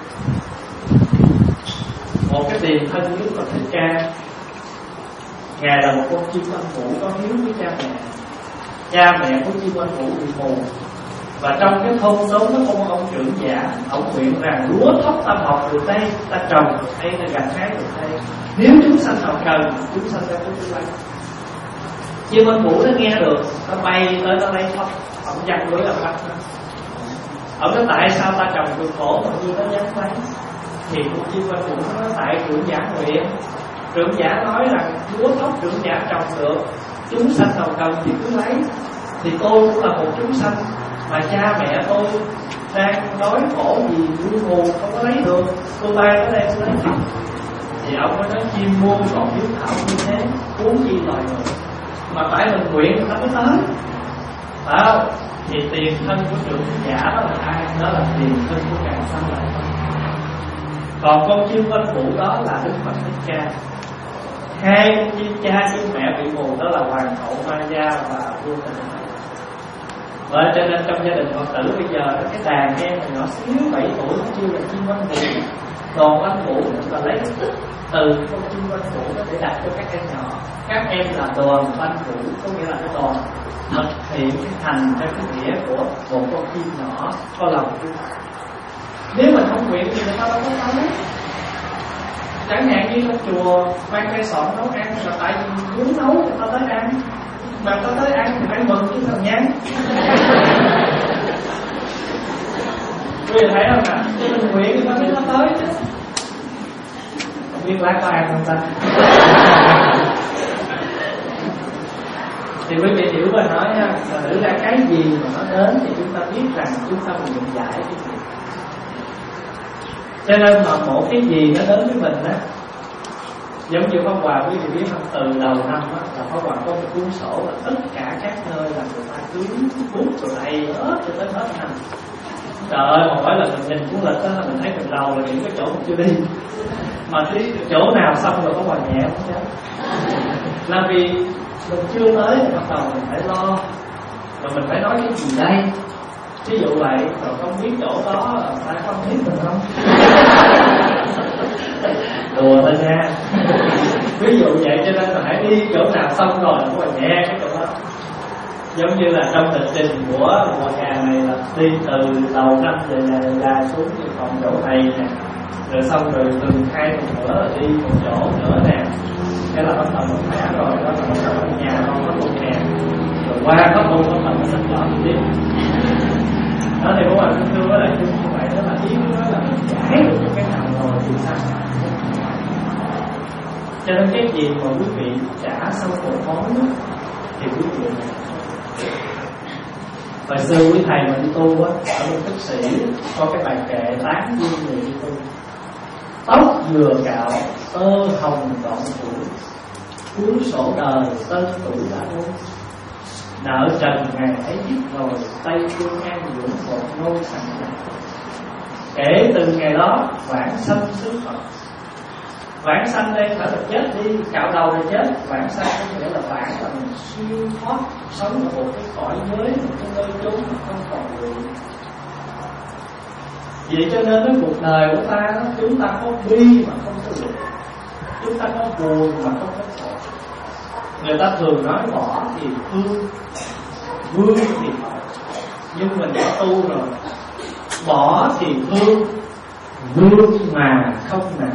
Speaker 1: Một cái tiền thân Đức Phật Thích Ca, ngài là một con chim oanh phủ có hiếu với cha mẹ. Cha mẹ của chim oanh phủ bị mù, và trong cái thôn đó nó có một ông trưởng giả, ông nguyện rằng lúa thóc ta mọc được đây, ta trồng được đây, ta gặt hái được đây, nếu chúng sanh nào cần, chúng sanh ra có chúng lấy. Chim oanh phủ nó nghe được, nó bay tới nó lấy thóc, ông dắt lưới ông bắt nó. Ông nói tại sao ta trồng được khổ mà như nó dám lấy? Thì con chim oanh phủ nó nói tại trưởng giả nguyện. Trưởng giả nói rằng lúa thóc trưởng giả trồng được, chúng sanh nào cần thì cứ lấy. Thì tôi cũng là một chúng sanh mà cha mẹ tôi đang đói khổ vì đuôi mù không có lấy được, tôi bay tới đây tôi lấy thóc. Thì ông mới nói chim muôn còn hiếu thảo như thế, huống chi loài người. Mà phải mình nguyện người ta mới tới, phải không? Thì tiền thân của trưởng giả đó là ai? Đó là tiền thân của càng sanh lại. Còn con chim oanh phủ đó là Đức Phật Thích Ca. Hai con chim cha chim mẹ bị mù đó là hoàng hậu Maya và vua Tịnh. Và cho nên trong gia đình Phật tử bây giờ cái đàn em nhỏ xíu bảy tuổi nó chưa là chim oanh phủ. Còn oanh phủ chúng ta lấy cái tích từ con chim oanh phủ đó để đặt cho các em nhỏ. Các em là đoàn oanh phủ, có nghĩa là cái đoàn thực hiện cái thành theo cái nghĩa của một con chim nhỏ có lòng thương. Nếu mình không nguyện thì người ta đâu có tới. Chẳng hạn như trong chùa mang cây sọn nấu ăn là tại vì muốn nấu người ta tới ăn, mà ta tới ăn thì phải mừng chứ thằng nhắn. Quý vị thấy không ạ? Chứ mình nguyện thì ta biết nó tới chứ. Không biết lát có ăn không ta? Thì quý vị hiểu và nói ha, là thử ra cái gì mà nó đến thì chúng ta biết rằng chúng ta mình nhận giải cái gì. Cho nên mà một cái gì nó đến với mình á, giống như Pháp Hòa quý vị biết không, từ đầu năm á là Pháp Hòa có một cuốn sổ là tất cả các nơi là người ta cứ bút rồi đầy hết cho tới hết năm. Trời ơi, một phải là mình nhìn cuốn lịch đó là mình thấy mình đầu là những cái chỗ mình chưa đi, mà đi chỗ nào xong rồi Pháp Hòa nhẹ không chứ. Là vì mình chưa tới thì bắt đầu mình phải lo, rồi mình phải nói cái gì đây. Ví dụ vậy, rồi không biết chỗ đó là phải không biết mình không? Đùa thôi nha. Ví dụ vậy cho nên là hãy đi chỗ nào xong rồi cũng phải nhẹ cái chỗ đó. Giống như là trong lịch trình của mùa hè này là đi từ đầu năm về là, là xuống thì còn chỗ này nè, rồi xong rồi từ hai tuần nữa là đi một chỗ nữa nè. Cái là bắt đầu một tháng rồi, đó là bắt đầu ở nhà không có một hè. Rồi qua có một bắt đầu nó sắp rõ tiếp. Đó thì bố bà cũng thưa với lại chung như vậy, đó là ý của nó là mình giải được cái nào rồi thì sao. Cho nên cái gì mà quý vị trả xong một món thì quý vị này. Hồi xưa quý thầy mà đi tu á, ở bên Tức Sĩ có cái bài kệ tán dương người đi tu. Tóc vừa cạo, tơ hồng gọn tuổi, cuốn sổ đời tân tuổi đã uống. Nợ trần ngày ấy dứt rồi, Tây Phương an dưỡng một ngôi sẵn sàng. Kể từ ngày đó, vãng sanh xứ Phật. Vãng sanh đây phải là chết đi, cạo đầu là chết. Vãng sanh có nghĩa là vãng là mình siêu thoát, sống ở một cái cõi giới, một cái nơi chốn mà không còn người. Vậy cho nên cái cuộc đời của ta, chúng ta có bi mà không có được, chúng ta có buồn mà không có khổ. Người ta thường nói bỏ thì thương, vương thì khổ. Nhưng mình đã tu rồi, bỏ thì thương, vương mà không nặng.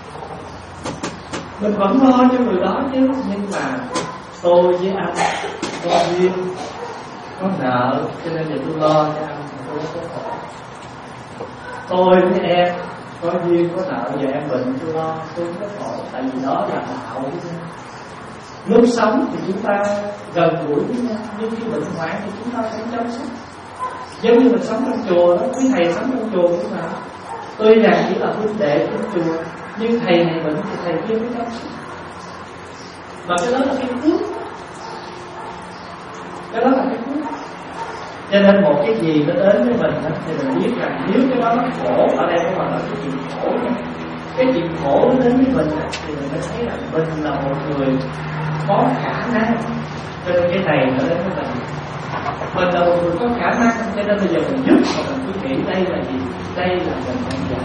Speaker 1: Mình vẫn lo cho người đó chứ. Nhưng mà tôi với anh có duyên, có nợ, cho nên giờ tôi lo cho anh, tôi có khổ. Tôi với em có duyên, có nợ, giờ em bệnh tôi lo, tôi có khổ. Tại vì đó là đạo. Lúc sống thì chúng ta gần gũi với nhau, nhưng khi bệnh hoạn thì chúng ta phải chăm sóc. Giống như mình sống trong chùa đó, quý thầy sống trong chùa nhưng mà tuy rằng chỉ là huynh đệ trong chùa, nhưng thầy này bệnh thì thầy kia mới chăm sóc. Và cái đó là cái phước, cái đó là cái phước. Cho nên một cái gì nó đến với mình thì mình biết rằng nếu cái đó nó khổ, ở đây không phải là cái chuyện khổ nữa. Cái chuyện khổ nó đến với mình thì mình mới thấy rằng mình là một người có khả năng. Cho nên cái này nó đến với mình, mình là một người có khả năng, cho nên bây giờ mình giúp mà mình cứ nghĩ đây là gì? Đây là mình đang dạy.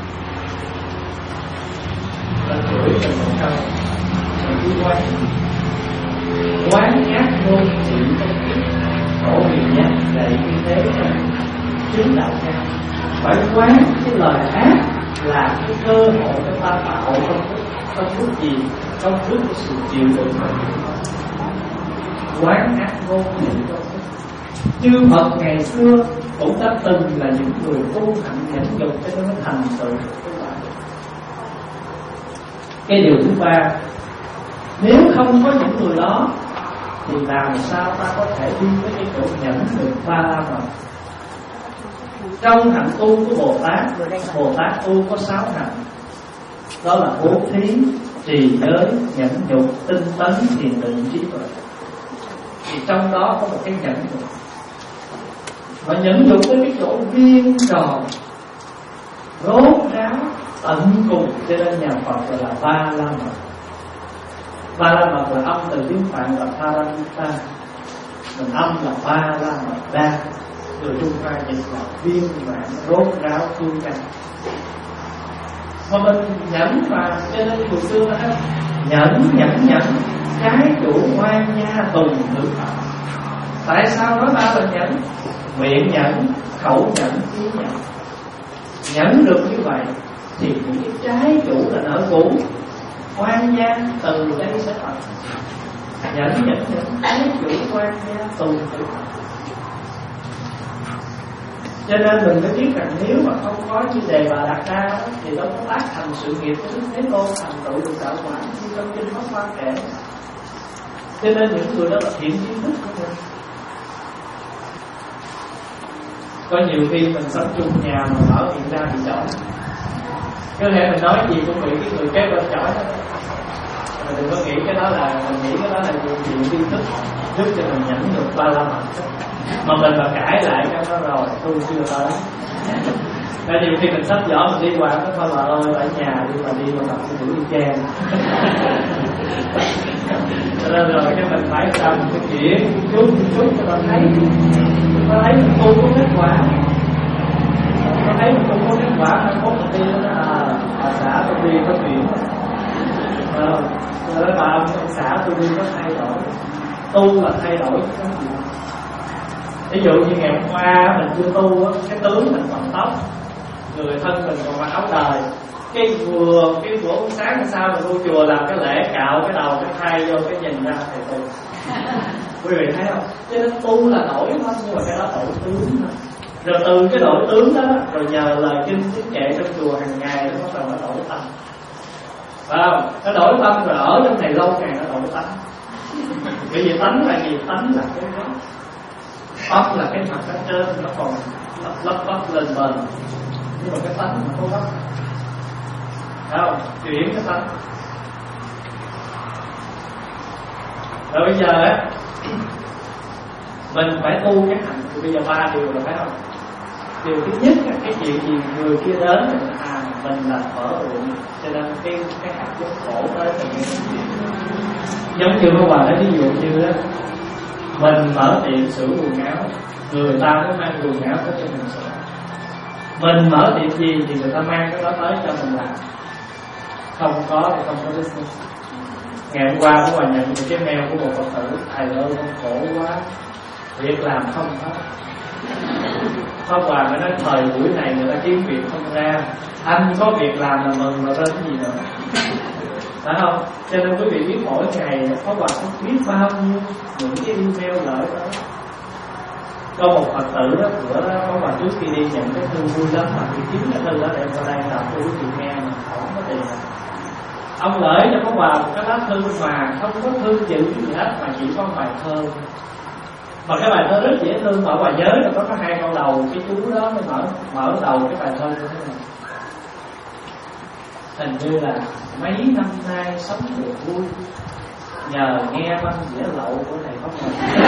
Speaker 1: Mình chửi mình một câu, mình cứ quán quán ác ngôn trị công kích. Tổ huyền giác dạy như thế là chứng đạo cao. Phải quán cái lời ác là cái cơ hội cho ta tạo công thức. Công thức gì? Công thức của sự chịu đựng. Quán ác ngôn trị công thức. Chư Phật ngày xưa cũng đã từng là những người tu hạnh nhẫn nhục, cho nên nó thành tựu cái quả. Cái điều thứ ba, nếu không có những người đó thì làm sao ta có thể đi với cái chỗ nhẫn được ba la mật? Trong hạnh tu của Bồ Tát, Bồ Tát tu có sáu hạnh, đó là bố thí, trì giới, nhẫn nhục, tinh tấn, thiền định, trí tuệ. Thì trong đó có một cái nhẫn nhục, và nhẫn nhục với cái chỗ viên tròn, rốt ráo, tận cùng, cho nên nhà Phật gọi là ba la mật. Ba la mật là âm từ tiếng Phạn là Paramita, mình âm là ba la mật đa, từ Trung Hoa dịch là viên mãn, rốt ráo, cương căn. Mà mình nhẫn mà, cho nên người xưa nói nhẫn nhẫn nhẫn, trái chủ ngoan nha tùng nữ phạm. Tại sao nói ba là nhẫn? Miệng nhẫn, khẩu nhẫn, ý nhẫn. Nhẫn được như vậy thì những cái trái chủ là nợ cũ, oan gian từ đây sẽ thành. Nhẫn nhẫn nhẫn, trái chủ oan gian từ từ. Cho nên mình mới biết rằng nếu mà không có như đề bà đặt ra thì đâu có tác thành sự nghiệp của Đức Thế Tôn thành tựu được đạo quả như trong kinh Pháp Hoa kể. Cho nên những người đó là thiện tri thức của mình. Có nhiều khi mình sống chung nhà mà mở miệng ra bị chọi, có thể mình nói gì cũng bị cái người kế bên chọi đó. Mình đừng có nghĩ cái đó là mình nghĩ cái đó là chuyện tri thức giúp cho mình nhẫn được ba la mật. Mà mình mà cãi lại cho nó rồi tu chưa tới. Nên nhiều khi mình sắp giỏ mình đi qua nó thôi mà ơi ở nhà đi mà đi mà tập cái buổi đi chen. Cho nên rồi cái mình phải làm cái chuyện chút chút cho nó thấy, nó thấy mình tu có kết quả, nó thấy mình tu có kết quả, mai mốt mình đi nó à bà xã tôi đi có chuyện, rồi nói bà ông xã tôi đi có thay đổi, tu là thay đổi cái gì. Ví dụ như ngày hôm qua mình chưa tu á, cái tướng mình còn tóc, người thân mình còn mặc áo đời, cái vừa cái bữa sáng hôm sau mình vô chùa làm cái lễ cạo cái đầu cái thay vô cái nhìn ra thầy tu. Quý vị thấy không? Cho nên tu là đổi thôi, nhưng mà cái đó đổi tướng thôi. Rồi từ cái đổi tướng đó, rồi nhờ lời kinh tiếng kệ trong chùa hàng ngày nó bắt đầu nó đổi tâm, phải không? Nó đổi tâm rồi ở trong này lâu ngày nó đổi tâm. Bởi vì tánh là gì? Tánh là cái đó. Ốc là cái mặt ở trên nó còn lấp lấp lấp lên bền, nhưng mà cái tánh nó không lấp, thấy không? Chuyển cái tánh. Rồi bây giờ á, mình phải tu cái hạnh. Thì bây giờ ba điều là phải không? Điều thứ nhất là cái chuyện gì người kia đến mình à mình là mở rượu, cho nên cái cái hạnh phúc khổ tới từ cái chuyện. Giống như các bạn nói ví dụ như đó, mình mở tiệm sửa quần áo, người ta mới mang quần áo tới cho mình sửa. Mình mở tiệm gì thì người ta mang cái đó tới cho mình làm. Không có thì không có business. Ngày hôm qua có nhận được cái mail của một Phật tử: thầy ơi con khổ quá, việc làm không hết. Pháp Hòa mới nói thời buổi này người ta kiếm việc không ra, anh có việc làm là mừng rồi, tên cái gì nữa, phải không? Cho nên quý vị biết mỗi ngày Pháp Hòa không biết bao nhiêu những cái email lợi đó. Có một Phật tử đó, bữa đó Pháp Hòa trước khi đi nhận cái thư vui lắm, mà thì kiếm cái thư đó để qua đây làm cho quý vị nghe mà không có tiền. ông gửi cho có vào một cái lá thư mà không có thư chữ gì hết, mà chỉ có bài thơ. Mà cái bài thơ rất dễ thương, mở bài nhớ là có hai câu đầu, cái chú đó mới mở mở đầu cái bài thơ như thế này. Hình như là mấy năm nay sống được vui, nhờ nghe băng dĩa lậu của thầy Pháp Ngọc.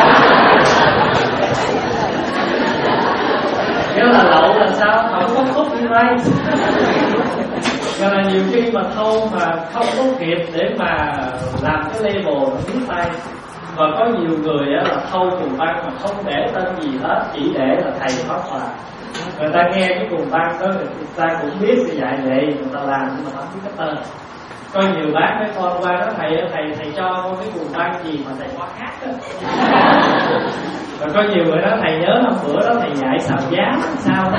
Speaker 1: Nghĩa là lậu là sao? Không có copyright. Cho nên nhiều khi mà thâu mà không có kịp để mà làm cái label nó viết tay. Và có nhiều người á, là thâu cùng băng mà không để tên gì hết, chỉ để là thầy Pháp Hòa. Người ta nghe cái cùng băng đó, người ta cũng biết cái dạy vậy, người ta làm nhưng mà không biết cái tên. Có nhiều bác mấy con qua đó, thầy thầy thầy cho con cái cùng băng gì mà thầy có hát đó. Và có nhiều người đó, thầy nhớ năm bữa đó thầy dạy xào giá sao đó.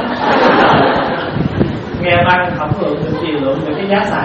Speaker 1: Nghe băng không lượng được chiều lượng được cái giá xào.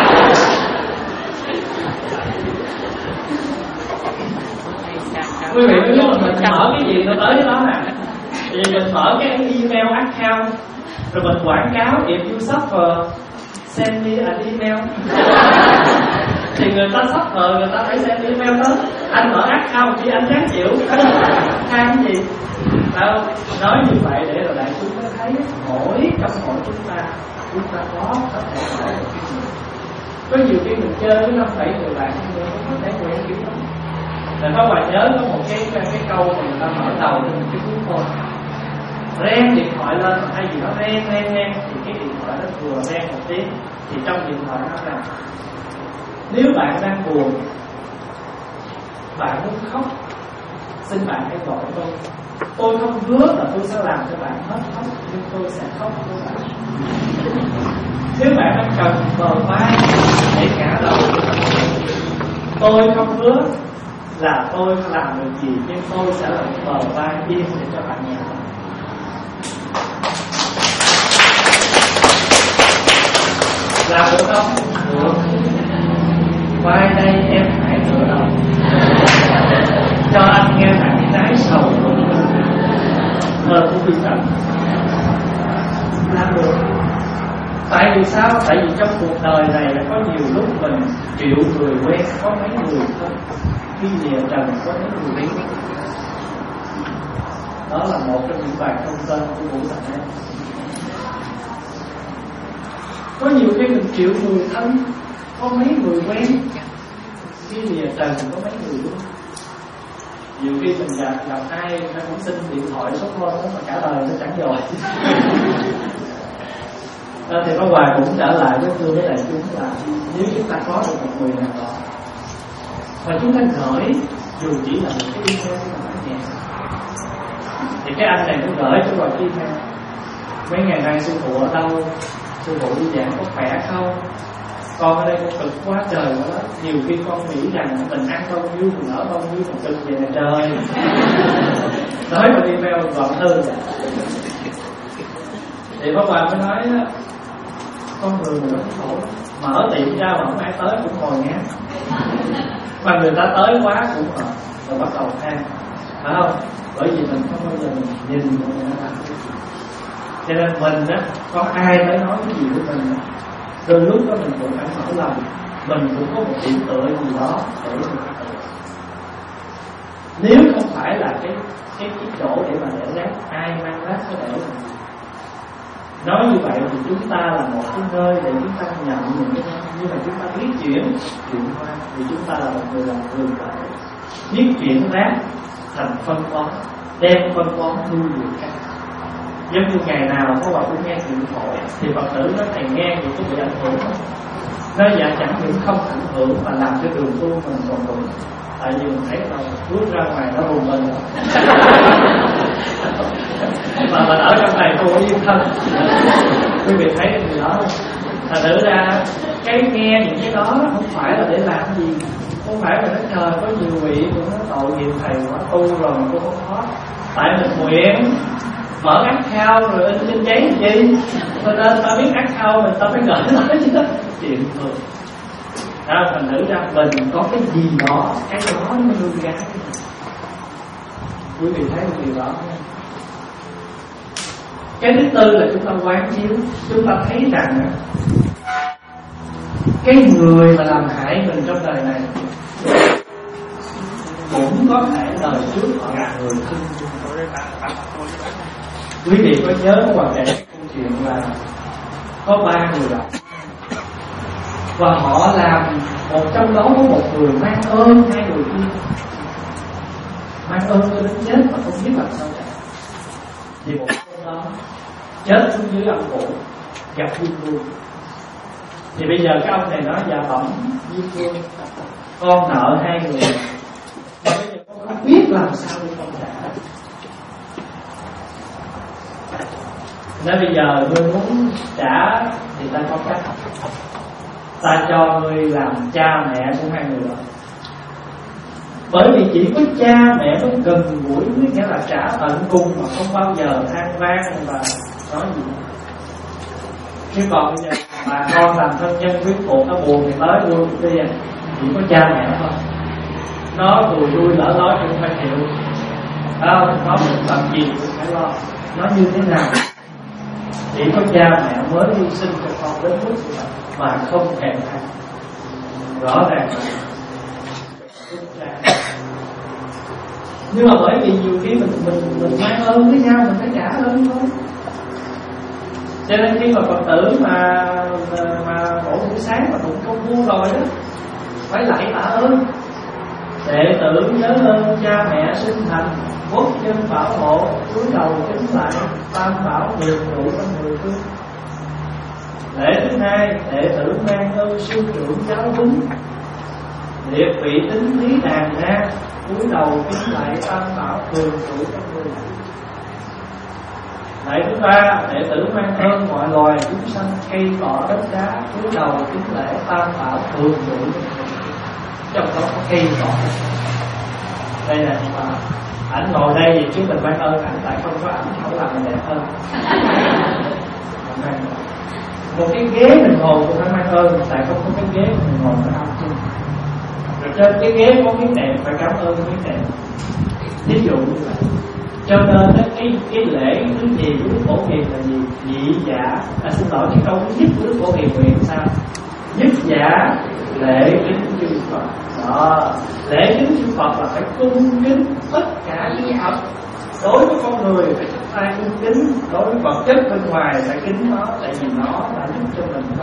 Speaker 1: Quý vị biết là mình mở cái gì nó tới cái đó nè. Vì mình mở cái email account rồi mình quảng cáo if you suffer send me an email. Thì người ta suffer, người ta phải send email tới. Anh mở account chỉ anh dám chịu. Tham gì đâu. Nói như vậy để rồi đại chúng mới thấy mỗi trong mỗi chúng ta, chúng ta có có thể hỏi được cái gì. Có nhiều khi mình chơi với năm bảy người bạn người có thể quen kiểu đó. Rồi các bạn nhớ có một cái cái câu mà người ta mở đầu cho một cái cuốn thôi. Reng điện thoại lên, hay gì đó reng reng reng thì cái điện thoại nó vừa reng một tiếng thì trong điện thoại nó rằng nếu bạn đang buồn, bạn muốn khóc, xin bạn hãy gọi tôi. Tôi không hứa là tôi sẽ làm cho bạn hết khóc, nhưng tôi sẽ khóc với bạn. Nếu bạn đang cần bờ vai để ngã đầu, tôi không hứa là tôi làm được gì, nhưng tôi sẽ là một bờ vai yên để cho bạn nhẹ lòng. Làm được không? Được. Vai đây em hãy tựa đầu cho anh nghe bạn trái sầu của mình. Thơ của Phi Trần. Làm được. Tại vì sao? Tại vì trong cuộc đời này là có nhiều lúc mình triệu người quen, có mấy người thôi. Khi lìa trần có mấy người biết. Đó là một trong những bài thông tên của Vũ Thành Em. Có nhiều khi mình triệu người thân, có mấy người quen. Khi lìa trần có mấy người luôn. Nhiều khi mình gặp, gặp ai nó cũng xin điện thoại số phone đó mà cả đời nó chẳng dòi. Đó thì Pháp Hòa cũng trở lại với thưa với đại chúng là nếu chúng ta có được một người nào đó và chúng ta gửi dù chỉ là một cái email nhẹ, thì cái anh này cũng gửi cho vào email: mấy ngày nay sư phụ ở đâu, sư phụ đi giảng có khỏe không, con ở đây con cực quá trời quá. Nhiều khi con nghĩ rằng mình ăn bao nhiêu mình ở bao nhiêu mình cực vậy nè trời. Nói vào email gọn thư thì Pháp Hòa mới nói con người mình rất khổ, mở tiệm ra mà không ai tới cũng ngồi nghe, mà người ta tới quá cũng ở rồi bắt đầu than, phải không? Bởi vì mình không bao giờ mình nhìn người ta làm, cho nên mình á có ai tới nói cái gì với mình đôi lúc đó mình cũng phải mở lòng, mình cũng có một điểm tựa gì đó để mình tựa. Nếu không phải là cái cái cái chỗ để mà để rác, ai mang rác có để mình. Nói như vậy thì chúng ta là một cái nơi để chúng ta nhận những cái, nhưng mà chúng ta biết chuyển chuyển qua thì chúng ta là một người làm người phải biết chuyển rác thành phân bón, đem phân bón nuôi người khác. Giống như ngày nào có bà cũng nghe chuyện khổ thì Phật tử nói thầy nghe thì có bị ảnh hưởng không? Nói dạ chẳng những không ảnh hưởng mà làm cho đường tu mình còn đụng. Tại vì mình thấy là bước ra ngoài nó rùng mình mà mình ở trong này không có yên thân. Quý vị thấy cái gì đó thành thử ra cái nghe những cái đó không phải là để làm gì, không phải là nói trời có nhiều vị cũng nói tội nghiệp thầy quá tu rồi mà cũng không khó. Tại mình nguyện mở account rồi in trên giấy gì, cho nên ta biết account mình ta phải gửi nó chứ đó chuyện thường. Đó, thành thử ra mình có cái gì đó, cái đó nó mới nuôi ra. Quý vị thấy một điều đó không? Cái thứ tư là chúng ta quán chiếu, chúng ta thấy rằng cái người mà làm hại mình trong đời này cũng có thể đời trước họ là người thương. Quý vị có nhớ hoàn cảnh câu chuyện là có ba người bạn và họ làm một trong đó có một người mang ơn hai người kia, mang ơn cho đến chết mà không biết làm sao cả. Thì một hôm đó chết xuống dưới âm phủ gặp Diêm Vương. Thì bây giờ cái ông này nói: dạ bẩm Diêm Vương, con nợ hai người mà bây giờ con không biết làm sao để con trả. Nói bây giờ ngươi muốn trả thì ta có cách, ta cho ngươi làm cha mẹ của hai người đó. Bởi vì chỉ có cha mẹ mới gần gũi, nghĩa là trả tận cùng mà không bao giờ than vang và nói gì. Chứ còn bây giờ bà con làm thân nhân quyến thuộc, nó buồn thì tới vui đi, chỉ có cha mẹ thôi. Nó vui vui lỡ nói thì không phải chịu, không, nó cũng làm gì cũng phải lo. Nó như thế nào chỉ có cha mẹ mới hy sinh cho con đến mức như vậy mà không thèm than. Rõ ràng nhưng mà bởi vì nhiều khi mình mình mình mang ơn với nhau, mình phải trả ơn thôi. Cho nên khi mà Phật tử mà mà mỗi buổi sáng mà tụng công phu rồi đó, phải lạy tạ ơn. Đệ tử nhớ ơn cha mẹ sinh thành, quốc dân bảo hộ, cúi đầu kính lạy tam bảo thường trụ trong mười phương. Lễ thứ hai, đệ tử mang ơn sư trưởng giáo huấn, liệt vị tính lý đàn ra, cúi đầu kính lạy tam bảo thường trụ trong mười phương. Lễ thứ ba, đệ tử mang ơn mọi loài chúng sanh, cây cỏ đất đá, cúi đầu kính lễ tam bảo thường trụ trong mười phương. Trong đó có cây cỏ. Đây là mà ảnh ngồi đây thì chúng mình mang ơn ảnh, tại không có ảnh không làm mình đẹp hơn. Một cái ghế mình ngồi cũng phải mang ơn, tại không có cái ghế mình ngồi phải không chung. Rồi trên cái ghế có miếng đệm phải cảm ơn miếng đệm. Ví dụ như vậy. Cho nên cái cái lễ thứ gì của Đức Phổ Hiền là gì? Nhị giả. À, xin lỗi, cái câu thứ nhất của Đức Phổ Hiền nguyện sao? Nhất giả lễ kính chư Phật. Đó, lễ kính chư Phật là phải cung kính tất cả những vật. Đối với con người phải chấp tay cung kính, đối với vật chất bên ngoài phải kính nó, tại vì nó đã giúp cho mình có.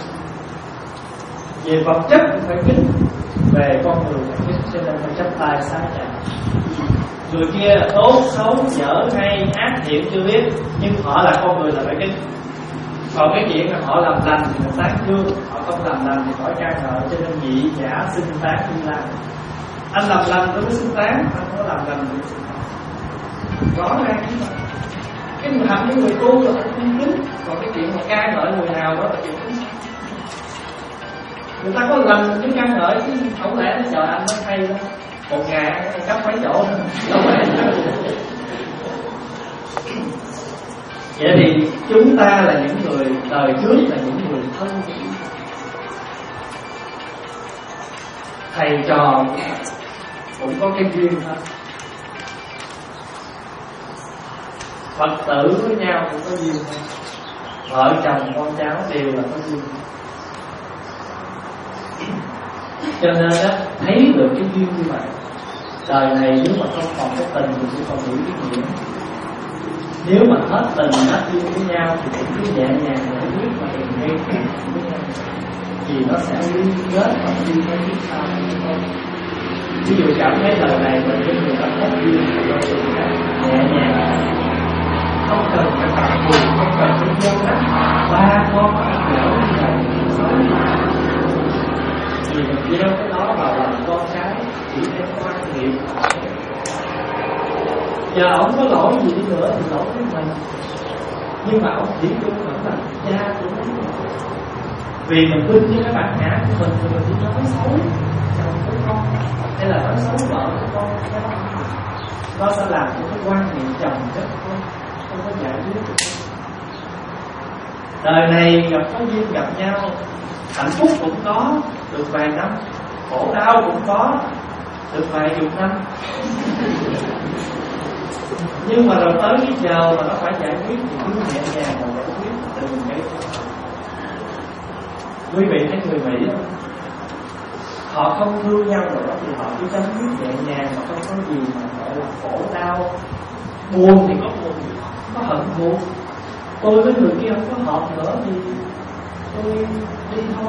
Speaker 1: Về vật chất cũng phải kính, về con người phải kính, cho nên phải chấp tay xá chào. Người kia tốt xấu dở hay ác thiện chưa biết, nhưng họ là con người là phải kính. Còn cái chuyện là họ làm lành thì mình tán dương, họ không làm lành thì khỏi ca ngợi. Cho nên nhị giả xưng tán như là anh làm lành tôi mới xưng tán, anh không có làm lành thì xưng tán. Rõ ràng như vậy. Cái người hành với người tu là phải cung kính. Còn cái chuyện mà ca ngợi người nào đó là chuyện kính. Người ta có lành chứ ca ngợi chứ không lẽ nó chờ anh mới hay đó. Một ngày anh cấp mấy chỗ nữa đâu phải. Vậy thì chúng ta là những người đời trước là những người thân. Thầy trò cũng có cái duyên thôi. Phật tử với nhau cũng có duyên thôi. Vợ chồng con cháu đều là có duyên. Cho nên đó, thấy được cái duyên như vậy, đời này nếu mà không còn cái tình thì sẽ còn đủ cái nghĩa. Nếu mà hết tình hết duyên với nhau thì cũng cứ nhẹ nhàng giải quyết mà đừng gây chuyện với nhau, vì nó sẽ liên kết và liên kết với sau thôi. Ví dụ cảm thấy đời này mình với người ta hết duyên thì đôi người khác nhẹ nhàng, không cần phải tạo thù, không cần phải gieo rắc. Ba con lỡ như vậy vì mình gieo cái đó vào lòng con cái chỉ để quan niệm. Giờ ông có lỗi gì đi nữa thì lỗi với mình, nhưng mà ông chỉ chung vẫn là cha của mình. Vì mình vinh với cái bản ngã của mình thì mình chỉ nói xấu chồng của con hay là nói xấu vợ của con, nó sẽ làm cho cái quan niệm chồng chất không không có giải quyết được. Đời này gặp có duyên gặp nhau, hạnh phúc cũng có được vài năm, khổ đau cũng có được vài chục năm. Nhưng mà rồi tới cái giờ mà nó phải giải quyết thì cứ nhẹ nhàng mà giải quyết từ cái. Quý vị thấy người Mỹ đó, họ không thương nhau nữa thì họ cứ chấm dứt nhẹ nhàng mà không có gì mà gọi là khổ đau. Buồn thì có buồn, có hận buồn. Tôi với người kia không có hợp nữa thì tôi đi thôi.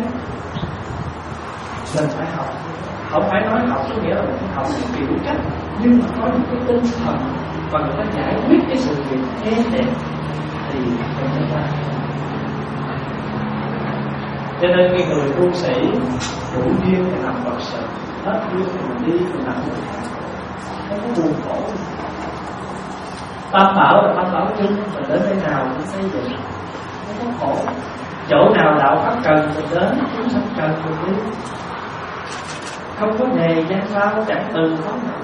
Speaker 1: Mình phải học, không phải nói học có nghĩa là mình phải học cái kiểu cách, nhưng mà có những cái tinh thần và người ta giải quyết cái sự việc êm đẹp thì mình sẽ ra. Cho nên cái người tu sĩ đủ duyên thì làm Phật sự, hết duyên thì mình đi mình làm người khác, không có buồn khổ. Tam bảo là tam bảo chung, mình đến đây nào cũng thấy vậy, không có khổ. Chỗ nào đạo pháp cần mình đến, chúng sanh cần mình đi, không có nề gian lao chẳng từ khó nào.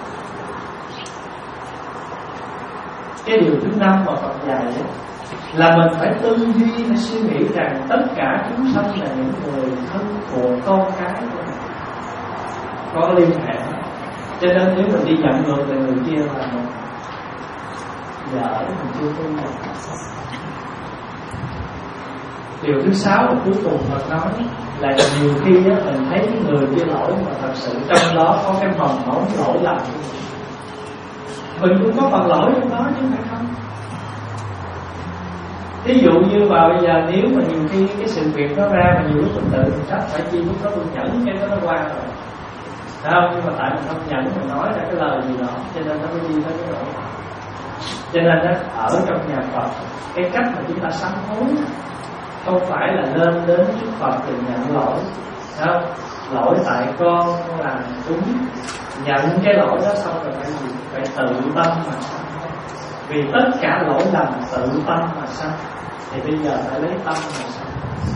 Speaker 1: Cái điều thứ năm mà Phật dạy ấy, là mình phải tư duy, phải suy nghĩ rằng tất cả chúng sanh là những người thân thuộc con cái của mình, có liên hệ. Cho nên nếu mình đi giận ngược về người kia là mình vợ mình chưa tu được. Điều thứ sáu và cuối cùng Phật nói là nhiều khi á, mình thấy cái người kia lỗi mà thật sự trong đó có cái mầm móng lỗi lầm. Mình cũng có phần lỗi trong đó chứ phải không? Ví dụ như vào bây giờ nếu mà nhiều khi cái sự việc nó ra mà nhiều lúc mình tự mình trách phải chi lúc đó tôi nhẫn cái đó nó qua rồi, phải không? Nhưng mà tại mình không nhẫn, mình nói ra cái lời gì đó cho nên nó mới đi tới cái lỗi. Cho nên đó, ở trong nhà Phật cái cách mà chúng ta sám hối không phải là lên đến trước Phật thì nhận lỗi, không? Lỗi tại con làm đúng, nhận cái lỗi đó xong rồi phải gì? Phải tự tâm mà sám. Vì tất cả lỗi lầm tự tâm mà sanh, thì bây giờ phải lấy tâm mà sanh.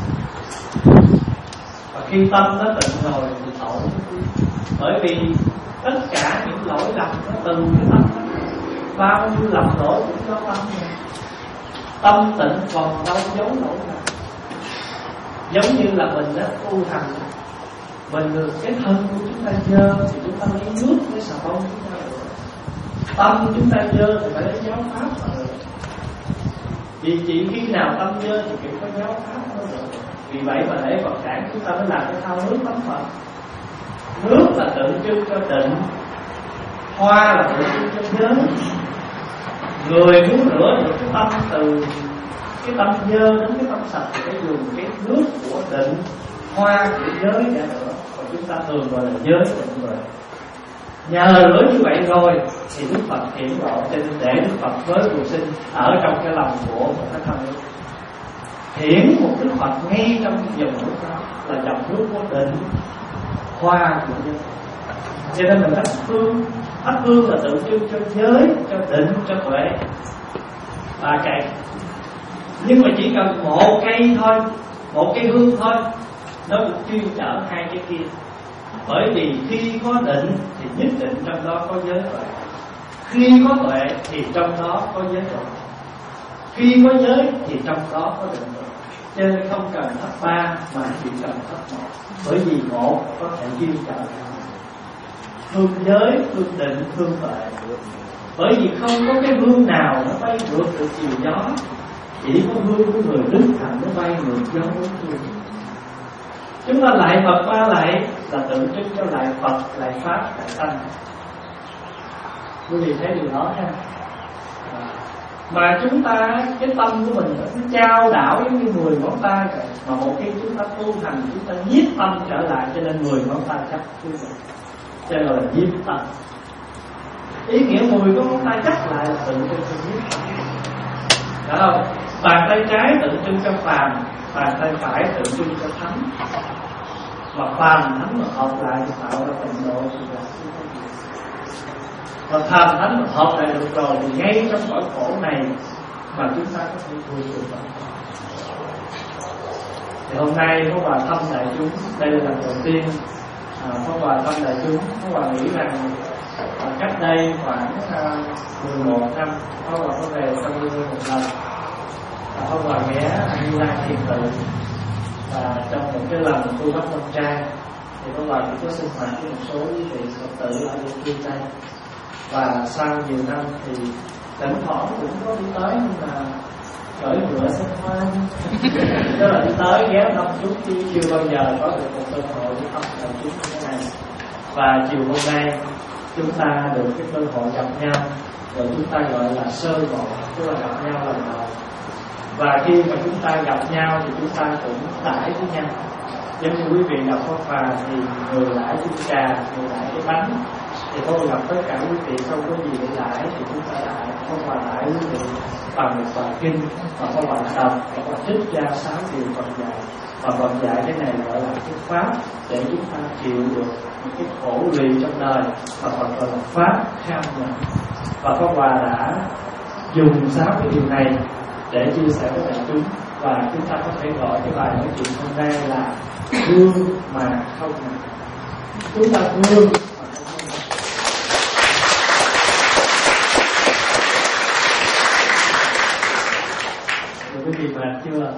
Speaker 1: Và khi tâm nó tịnh rồi thì tội. Bởi vì tất cả những lỗi lầm nó từ cái tâm đó. Bao nhiêu lầm lỗi cũng có tâm này. Tâm tịnh còn đâu giấu lỗi nào. Giống như là mình đã tu hành, mình được cái thân của chúng ta dơ thì chúng ta lấy nước với xà bông chúng ta được. Tâm chúng ta dơ thì phải lấy giáo pháp mà được. Vì chỉ khi nào tâm dơ thì phải có giáo pháp mới được. Vì vậy mà lễ Phật đản chúng ta mới làm cái thao nước tắm Phật. Nước là tượng trưng cho tịnh, hoa là tượng trưng cho giới. Người muốn rửa được cái tâm từ cái tâm dơ đến cái tâm sạch thì phải dùng cái nước của tịnh, hoa của giới để rửa. Còn chúng ta thường gọi là giới tịnh rồi. Nhờ rửa như vậy rồi thì Đức Phật hiển lộ, cho nên để Đức Phật với cuộc sinh ở trong cái lòng của một cái thân nước, hiển một Đức Phật ngay trong dòng nước đó là dòng nước của tịnh, hoa của giới. Cho nên mình thắp hương, thắp hương là tượng trưng cho giới, cho tịnh, cho tuệ, ba cây. Nhưng mà chỉ cần một cây thôi, một cây hương thôi, nó cũng chuyên chở hai cái kia. Bởi vì khi có định thì nhất định trong đó có giới tuệ, khi có tuệ thì trong đó có giới tuệ, khi có giới thì trong đó có định tuệ. Cho nên không cần thắp ba mà chỉ cần thắp một, bởi vì một có thể chuyên chở hương giới, hương định, hương tuệ. Bởi vì không có cái hương nào nó bay ngược được chiều gió, chỉ có hương của người đức hạnh nó bay ngược gió của người. Chúng ta lại Phật ba lại là tượng trưng cho lại Phật, lại Pháp, lại Tăng. Quý vị thấy điều đó ha. Mà chúng ta, cái tâm của mình nó trao đảo giống như mười ngón tay rồi. Mà một khi chúng ta tu hành, chúng ta nhiếp tâm trở lại, cho nên mười ngón tay chắc quý vị. Cho nên là nhiếp tâm. Ý nghĩa mười cái ngón tay chắc lại là tượng trưng cho nhiếp tâm. Phải không? Bàn tay trái tượng trưng cho phàm, bàn tay phải tượng trưng cho thánh. Mà phàm thánh mà hợp lại thì tạo ra tịnh độ thì là và phàm thánh mà hợp lại được rồi thì ngay trong cõi khổ này mà chúng ta có thể vui được. Thì hôm nay có Hòa thăm đại chúng, đây là lần đầu tiên à, có Hòa thăm đại chúng. Có Hòa nghĩ rằng à, cách đây khoảng à, mười một năm có Hòa có về sân Hương một lần. Có Hòa ghé Như Lai Thiền Tự. Và trong một cái lần tu Pháp Môn Trang thì có Hòa cũng có sinh hoạt với một số quý vị Phật tử ở bên kia đây. Và sau nhiều năm thì thỉnh thoảng cũng có đi tới, nhưng mà cởi ngựa xem hoa. Tức là đi tới ghé thăm chút chứ chưa bao giờ có được một cơ hội để thăm đại chúng như thế này. Và chiều hôm nay chúng ta được cái cơ hội gặp nhau, rồi chúng ta gọi là sơ ngộ, tức là gặp nhau lần đầu. Và khi mà chúng ta gặp nhau thì chúng ta cũng đãi với nhau. Giống như quý vị gặp Pháp Hòa thì người đãi chung trà, người đãi cái bánh. Thì tôi gặp tất cả quý vị không có gì để đãi thì chúng ta đãi Pháp Hòa đãi quý vị bằng một bài kinh và Pháp Hòa đọc và Pháp trích ra sáu điều Phật dạy. Và Phật dạy cái này gọi là cái pháp để chúng ta chịu được những cái khổ lụy trong đời, và Phật gọi là pháp kham nhẫn. Và Pháp Hòa đã dùng sáu cái điều này để chia sẻ với đại chúng, và chúng ta có thể gọi cái bài nói chuyện hôm nay là thương mà không nặng. Chúng ta thương mà không nặng. Rồi quý vị mệt chưa?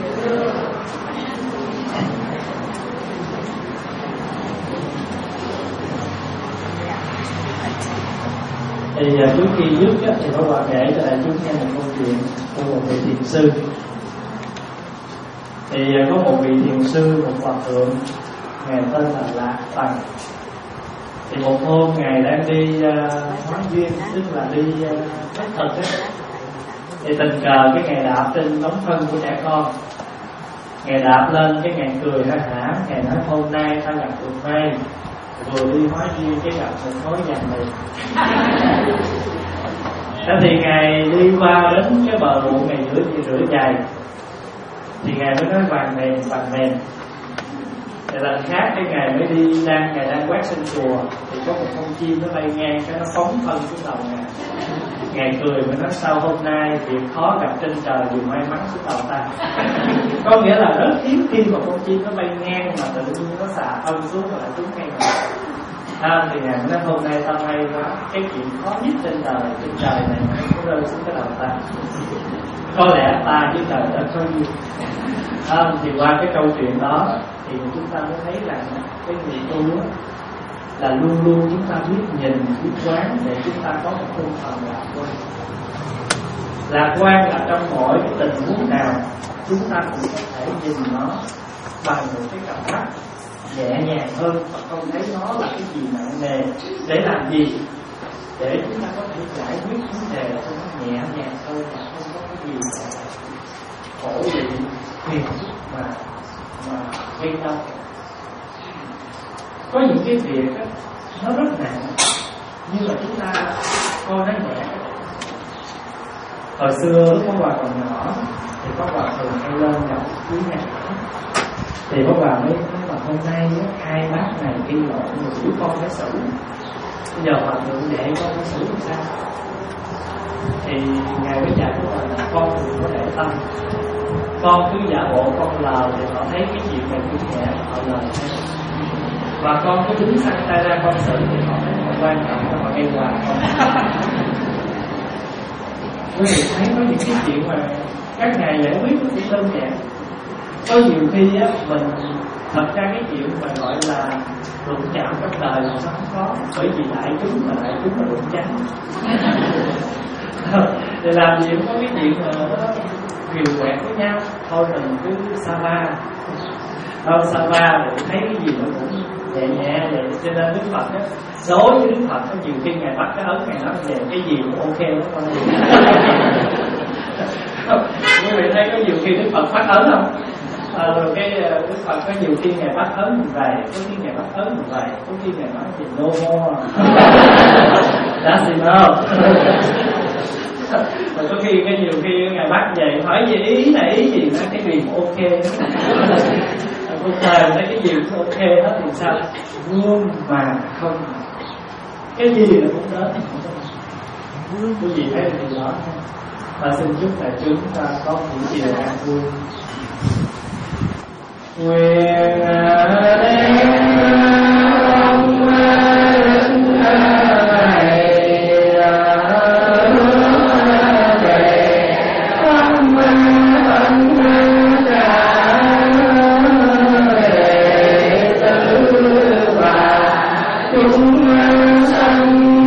Speaker 1: Thì uh, trước khi dứt á, thì Pháp Hòa kể cho đại chúng nghe một câu chuyện của một vị thiền sư. Thì uh, có một vị thiền sư, một hòa thượng, ngài tên là Lạc Tần. Thì một hôm ngài đang đi uh, hóa duyên, tức là đi khất uh, thực ấy. Thì tình cờ cái ngài đạp trên đống phân của trẻ con. Ngài đạp lên cái ngài cười ha hả, ngài nói hôm nay ta gặp được may, vừa đi hóa duyên cái gặp một khối vàng này. Thế thì ngài đi qua đến cái bờ ruộng, ngài rửa rửa giày, thì ngài mới nói vàng mềm vàng mềm. Thì lần khác cái ngài mới đi đang ngài đang quét sân chùa, thì có một con chim nó bay ngang cái nó phóng phân xuống đầu ngài. Ngài cười mới nói sao hôm nay việc khó gặp trên trời dù may mắn xuống đầu ta. Có nghĩa là rất hiếm khi mà con chim nó bay ngang mà tự nhiên nó xả phân xuống và lại trúng ngay mặt. À, thì ngài nói hôm nay ta may quá, cái chuyện khó nhất trên đời trên trời này nó rơi xuống cái đầu ta. Có lẽ ta với trời đã có duyên. À, thì qua cái câu chuyện đó thì chúng ta mới thấy rằng cái người tu là luôn luôn chúng ta biết nhìn, biết quán để chúng ta có một tinh thần lạc quan. Lạc quan là trong mỗi cái tình huống nào chúng ta cũng có thể nhìn nó bằng một cái cặp mắt nhẹ nhàng hơn, và không thấy nó là cái gì nặng nề. Để làm gì? Để chúng ta có thể giải quyết vấn đề cho nó nhẹ nhàng hơn, và không có cái gì mà khổ lụy phiền mà mà gây đau. Có những cái việc đó, nó rất nặng, nhưng mà chúng ta coi nó nhẹ. Hồi xưa lúc Pháp Hòa còn nhỏ thì Pháp Hòa thường hay lên gặp quý nhà, thì Pháp Hòa mới nói là hôm nay hai bác này đi lộn một đứa con phải xử. Bây giờ Hòa thượng dạy con phải xử làm sao? Thì ngài mới dạy Pháp Hòa là con đừng có để tâm, con cứ giả bộ con lờ thì họ thấy cái chuyện này cũng nhẹ, họ lờ theo. Và con cứ đứng sang tay ra con xử thì họ thấy không quan trọng, họ gây hòa con. Quý vị thấy có những cái chuyện mà các ngài giải quyết nó cũng đơn giản. Có nhiều khi á mình thật ra cái chuyện mà gọi là đụng chạm trong đời là nó không có, bởi vì đại chúng mà đại chúng là đụng chạm. Để làm gì cũng có cái chuyện mà nó kiều quẹt với nhau, thôi mình cứ sa va, thôi sa va để thấy cái gì nó cũng nhẹ nhẹ vậy. Cho nên Đức Phật á, đối với Đức Phật có nhiều khi ngài bắt cái ấn ngài nói về cái gì cũng ok đó con. Quý vị thấy có nhiều khi Đức Phật bắt ấn không? À, rồi cái Đức Phật có nhiều khi ngài bắt ấn như vậy, có khi ngài bắt ấn như vậy, có khi ngài nói gì no more. That's enough. Rồi có khi cái nhiều khi ngài bắt vậy hỏi gì ý này ý gì đó, cái gì cũng ok. Cuộc đời thấy cái gì cũng ok hết thì sao? Vương mà không, cái gì là cũng đến. Quý vị thấy được điều đó không? Và xin chúc đại chúng ta có những chiều an vui. Nguyện đem ông đến thầy
Speaker 3: chúng sanh